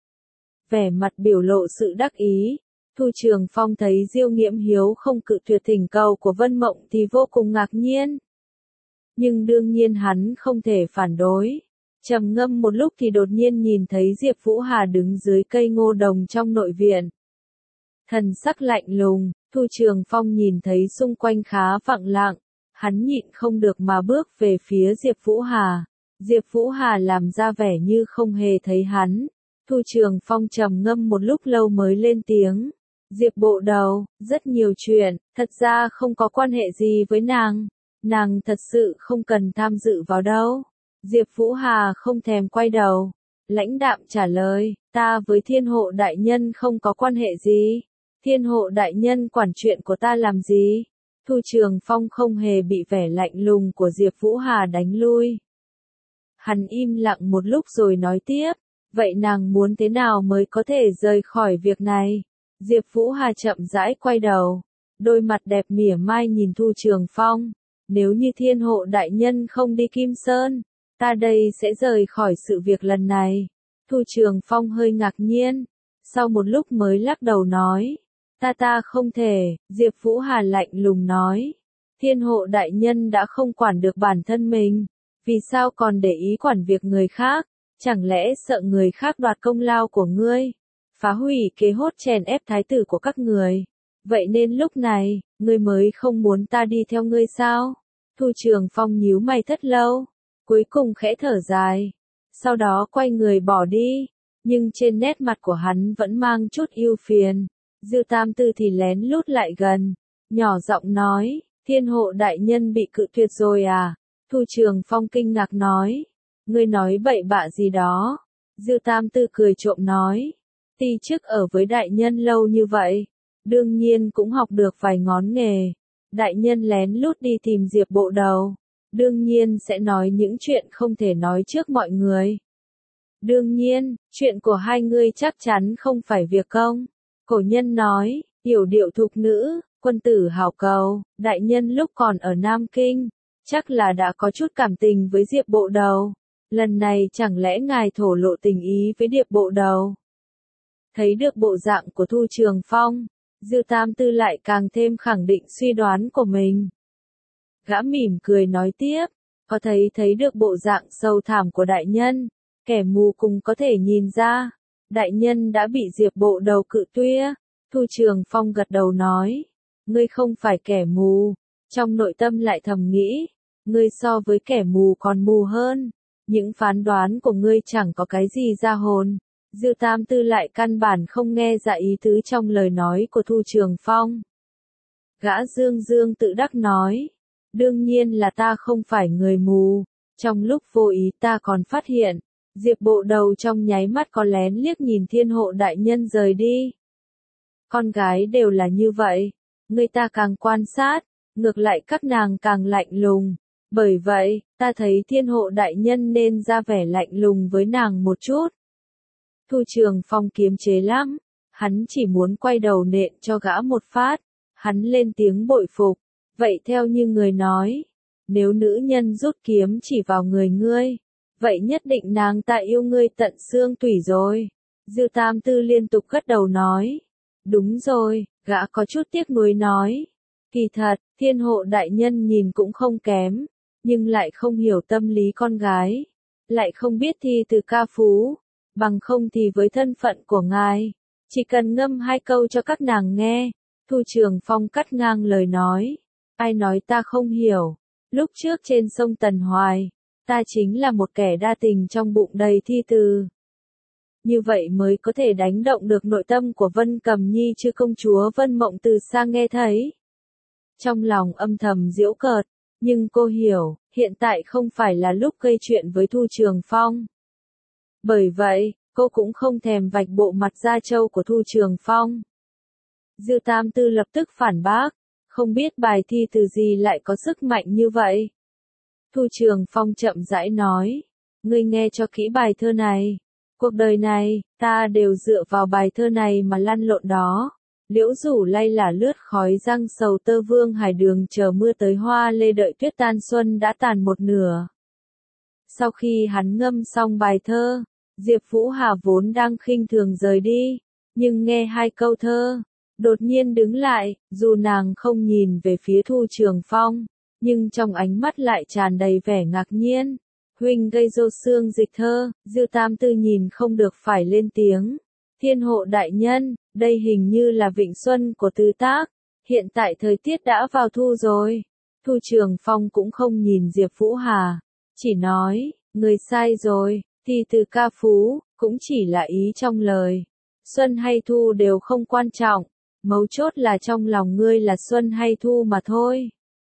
S1: Vẻ mặt biểu lộ sự đắc ý. Thu Trường Phong thấy Diêu Nghiễm Hiếu không cự tuyệt thỉnh cầu của Vân Mộng thì vô cùng ngạc nhiên. Nhưng đương nhiên hắn không thể phản đối. Trầm ngâm một lúc thì đột nhiên nhìn thấy Diệp Vũ Hà đứng dưới cây ngô đồng trong nội viện. Thần sắc lạnh lùng, Thu Trường Phong nhìn thấy xung quanh khá phẳng lặng, hắn nhịn không được mà bước về phía Diệp Vũ Hà. Diệp Vũ Hà làm ra vẻ như không hề thấy hắn. Thu Trường Phong trầm ngâm một lúc lâu mới lên tiếng. Diệp bộ đầu, rất nhiều chuyện, thật ra không có quan hệ gì với nàng thật sự không cần tham dự vào đâu. Diệp Vũ Hà không thèm quay đầu, lãnh đạm trả lời, ta với Thiên Hộ đại nhân không có quan hệ gì, Thiên Hộ đại nhân quản chuyện của ta làm gì? Thu Trường Phong không hề bị vẻ lạnh lùng của Diệp Vũ Hà đánh lui. Hắn im lặng một lúc rồi nói tiếp, vậy nàng muốn thế nào mới có thể rời khỏi việc này? Diệp Vũ Hà chậm rãi quay đầu, đôi mặt đẹp mỉa mai nhìn Thu Trường Phong, nếu như Thiên Hộ đại nhân không đi Kim Sơn, ta đây sẽ rời khỏi sự việc lần này. Thu Trường Phong hơi ngạc nhiên, sau một lúc mới lắc đầu nói, ta không thể. Diệp Vũ Hà lạnh lùng nói, Thiên Hộ đại nhân đã không quản được bản thân mình, vì sao còn để ý quản việc người khác? Chẳng lẽ sợ người khác đoạt công lao của ngươi, phá hủy kế hốt chèn ép thái tử của các người? Vậy nên lúc này, ngươi mới không muốn ta đi theo ngươi sao? Thu Trường Phong nhíu mày thất lâu, cuối cùng khẽ thở dài, sau đó quay người bỏ đi, nhưng trên nét mặt của hắn vẫn mang chút ưu phiền. Dư Tam Tư thì lén lút lại gần, nhỏ giọng nói, Thiên Hộ đại nhân bị cự tuyệt rồi à? Thu Trường Phong kinh ngạc nói, ngươi nói bậy bạ gì đó? Dư Tam Tư cười trộm nói, ti chức ở với đại nhân lâu như vậy, đương nhiên cũng học được vài ngón nghề. Đại nhân lén lút đi tìm Diệp Bộ Đầu, đương nhiên sẽ nói những chuyện không thể nói trước mọi người. Đương nhiên, chuyện của hai ngươi chắc chắn không phải việc công. Cổ nhân nói, yểu điệu thục nữ, quân tử hảo cầu, đại nhân lúc còn ở Nam Kinh, chắc là đã có chút cảm tình với Diệp Bộ Đầu. Lần này chẳng lẽ ngài thổ lộ tình ý với Diệp Bộ Đầu? Thấy được bộ dạng của Thu Trường Phong, Dư Tam Tư lại càng thêm khẳng định suy đoán của mình. Gã mỉm cười nói tiếp, có thấy được bộ dạng sâu thẳm của đại nhân, kẻ mù cũng có thể nhìn ra, đại nhân đã bị Diệp Bộ Đầu cự tuyệt. Thu Trường Phong gật đầu nói, ngươi không phải kẻ mù, trong nội tâm lại thầm nghĩ, ngươi so với kẻ mù còn mù hơn, những phán đoán của ngươi chẳng có cái gì ra hồn. Dư Tam Tư lại căn bản không nghe ra ý tứ trong lời nói của Thu Trường Phong. Gã dương dương tự đắc nói, đương nhiên là ta không phải người mù, trong lúc vô ý ta còn phát hiện, Diệp Bộ Đầu trong nháy mắt có lén liếc nhìn Thiên Hộ đại nhân rời đi. Con gái đều là như vậy, người ta càng quan sát, ngược lại các nàng càng lạnh lùng, bởi vậy, ta thấy Thiên Hộ đại nhân nên ra vẻ lạnh lùng với nàng một chút. Thu Trường Phong kiềm chế lắm, hắn chỉ muốn quay đầu nện cho gã một phát, hắn lên tiếng bội phục, vậy theo như người nói, nếu nữ nhân rút kiếm chỉ vào người ngươi, vậy nhất định nàng ta yêu ngươi tận xương tủy rồi. Dư Tam Tư liên tục gật đầu nói, đúng rồi, gã có chút tiếc nuối nói, kỳ thật, Thiên Hộ đại nhân nhìn cũng không kém, nhưng lại không hiểu tâm lý con gái, lại không biết thi từ ca phú. Bằng không thì với thân phận của ngài, chỉ cần ngâm 2 câu cho các nàng nghe. Thu Trường Phong cắt ngang lời nói, ai nói ta không hiểu, lúc trước trên sông Tần Hoài, ta chính là một kẻ đa tình trong bụng đầy thi từ. Như vậy mới có thể đánh động được nội tâm của Vân Cầm Nhi chứ công chúa Vân Mộng từ xa nghe thấy. Trong lòng âm thầm giễu cợt, nhưng cô hiểu, hiện tại không phải là lúc gây chuyện với Thu Trường Phong. Bởi vậy, cô cũng không thèm vạch bộ mặt da trâu của Thu Trường Phong. Dư Tam Tư lập tức phản bác, không biết bài thi từ gì lại có sức mạnh như vậy. Thu Trường Phong chậm rãi nói, ngươi nghe cho kỹ bài thơ này. Cuộc đời này, ta đều dựa vào bài thơ này mà lăn lộn đó. Liễu rủ lay là lướt khói răng sầu tơ vương hải đường chờ mưa tới hoa lê đợi tuyết tan xuân đã tàn một nửa. Sau khi hắn ngâm xong bài thơ, Diệp Vũ Hà vốn đang khinh thường rời đi, nhưng nghe 2 câu thơ, đột nhiên đứng lại, dù nàng không nhìn về phía Thu Trường Phong, nhưng trong ánh mắt lại tràn đầy vẻ ngạc nhiên. Huynh gây rô xương dịch thơ, Dư Tam Tư nhìn không được phải lên tiếng. Thiên Hộ đại nhân, đây hình như là Vịnh Xuân của Tư Tác, hiện tại thời tiết đã vào thu rồi. Thu Trường Phong cũng không nhìn Diệp Vũ Hà, chỉ nói, người sai rồi, thì từ ca phú, cũng chỉ là ý trong lời. Xuân hay thu đều không quan trọng, mấu chốt là trong lòng ngươi là xuân hay thu mà thôi.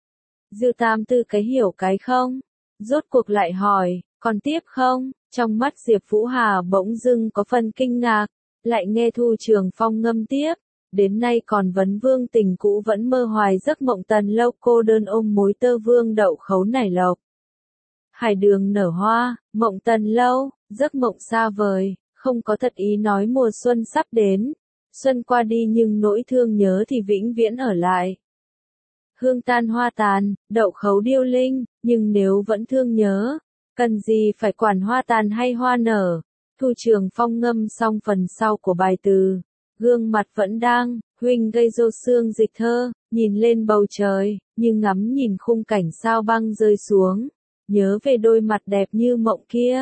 S1: Dư Tam Tư cái hiểu cái không, rốt cuộc lại hỏi, còn tiếp không? Trong mắt Diệp Vũ Hà bỗng dưng có phần kinh ngạc, lại nghe Thu Trường Phong ngâm tiếp, đến nay còn vấn vương tình cũ vẫn mơ hoài giấc mộng tần lâu cô đơn ôm mối tơ vương đậu khấu nảy lộc. Hải đường nở hoa, mộng tần lâu, giấc mộng xa vời, không có thật ý nói mùa xuân sắp đến. Xuân qua đi nhưng nỗi thương nhớ thì vĩnh viễn ở lại. Hương tan hoa tàn, đậu khấu điêu linh, nhưng nếu vẫn thương nhớ, cần gì phải quản hoa tàn hay hoa nở. Thu Trường Phong ngâm xong phần sau của bài từ, gương mặt vẫn đang, huynh gây rô xương dịch thơ, nhìn lên bầu trời, như ngắm nhìn khung cảnh sao băng rơi xuống, nhớ về đôi mặt đẹp như mộng kia.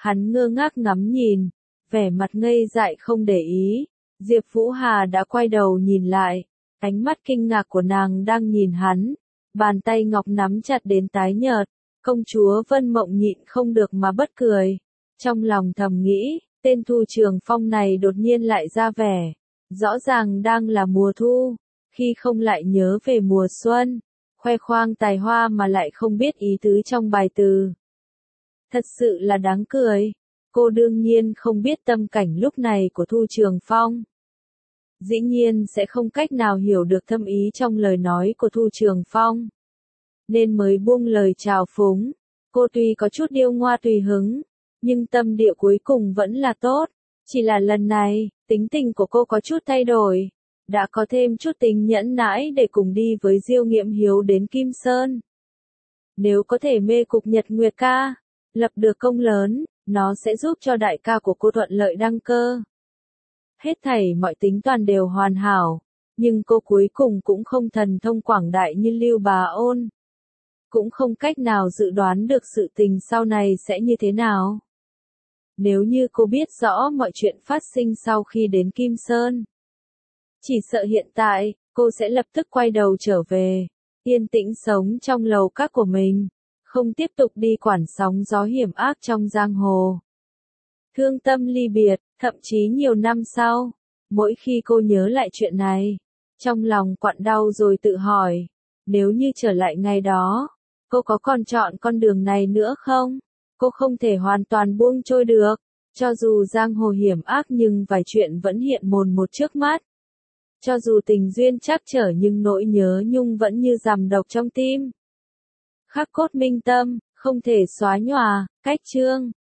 S1: Hắn ngơ ngác ngắm nhìn, vẻ mặt ngây dại không để ý. Diệp Vũ Hà đã quay đầu nhìn lại, ánh mắt kinh ngạc của nàng đang nhìn hắn, bàn tay ngọc nắm chặt đến tái nhợt. Công chúa Vân Mộng nhịn không được mà bật cười, trong lòng thầm nghĩ, tên Thu Trường Phong này đột nhiên lại ra vẻ, rõ ràng đang là mùa thu, khi không lại nhớ về mùa xuân, khoe khoang tài hoa mà lại không biết ý tứ trong bài từ. Thật sự là đáng cười, cô đương nhiên không biết tâm cảnh lúc này của Thu Trường Phong. Dĩ nhiên sẽ không cách nào hiểu được thâm ý trong lời nói của Thu Trường Phong, nên mới buông lời chào phúng. Cô tuy có chút điêu ngoa tùy hứng, nhưng tâm địa cuối cùng vẫn là tốt. Chỉ là lần này, tính tình của cô có chút thay đổi, đã có thêm chút tính nhẫn nãi để cùng đi với Diêu Nghiễm Hiếu đến Kim Sơn. Nếu có thể mê cục Nhật Nguyệt ca, lập được công lớn, nó sẽ giúp cho đại ca của cô thuận lợi đăng cơ. Hết thảy mọi tính toàn đều hoàn hảo, nhưng cô cuối cùng cũng không thần thông quảng đại như Lưu Bà Ôn. Cũng không cách nào dự đoán được sự tình sau này sẽ như thế nào. Nếu như cô biết rõ mọi chuyện phát sinh sau khi đến Kim Sơn, chỉ sợ hiện tại, cô sẽ lập tức quay đầu trở về, yên tĩnh sống trong lầu các của mình, không tiếp tục đi quản sóng gió hiểm ác trong giang hồ. Thương tâm ly biệt, thậm chí nhiều năm sau, mỗi khi cô nhớ lại chuyện này, trong lòng quặn đau rồi tự hỏi, nếu như trở lại ngày đó, cô có còn chọn con đường này nữa không? Cô không thể hoàn toàn buông trôi được, cho dù giang hồ hiểm ác nhưng vài chuyện vẫn hiện mồn một trước mắt. Cho dù tình duyên trắc trở nhưng nỗi nhớ nhung vẫn như rằm độc trong tim. Khắc cốt minh tâm, không thể xóa nhòa, cách chương.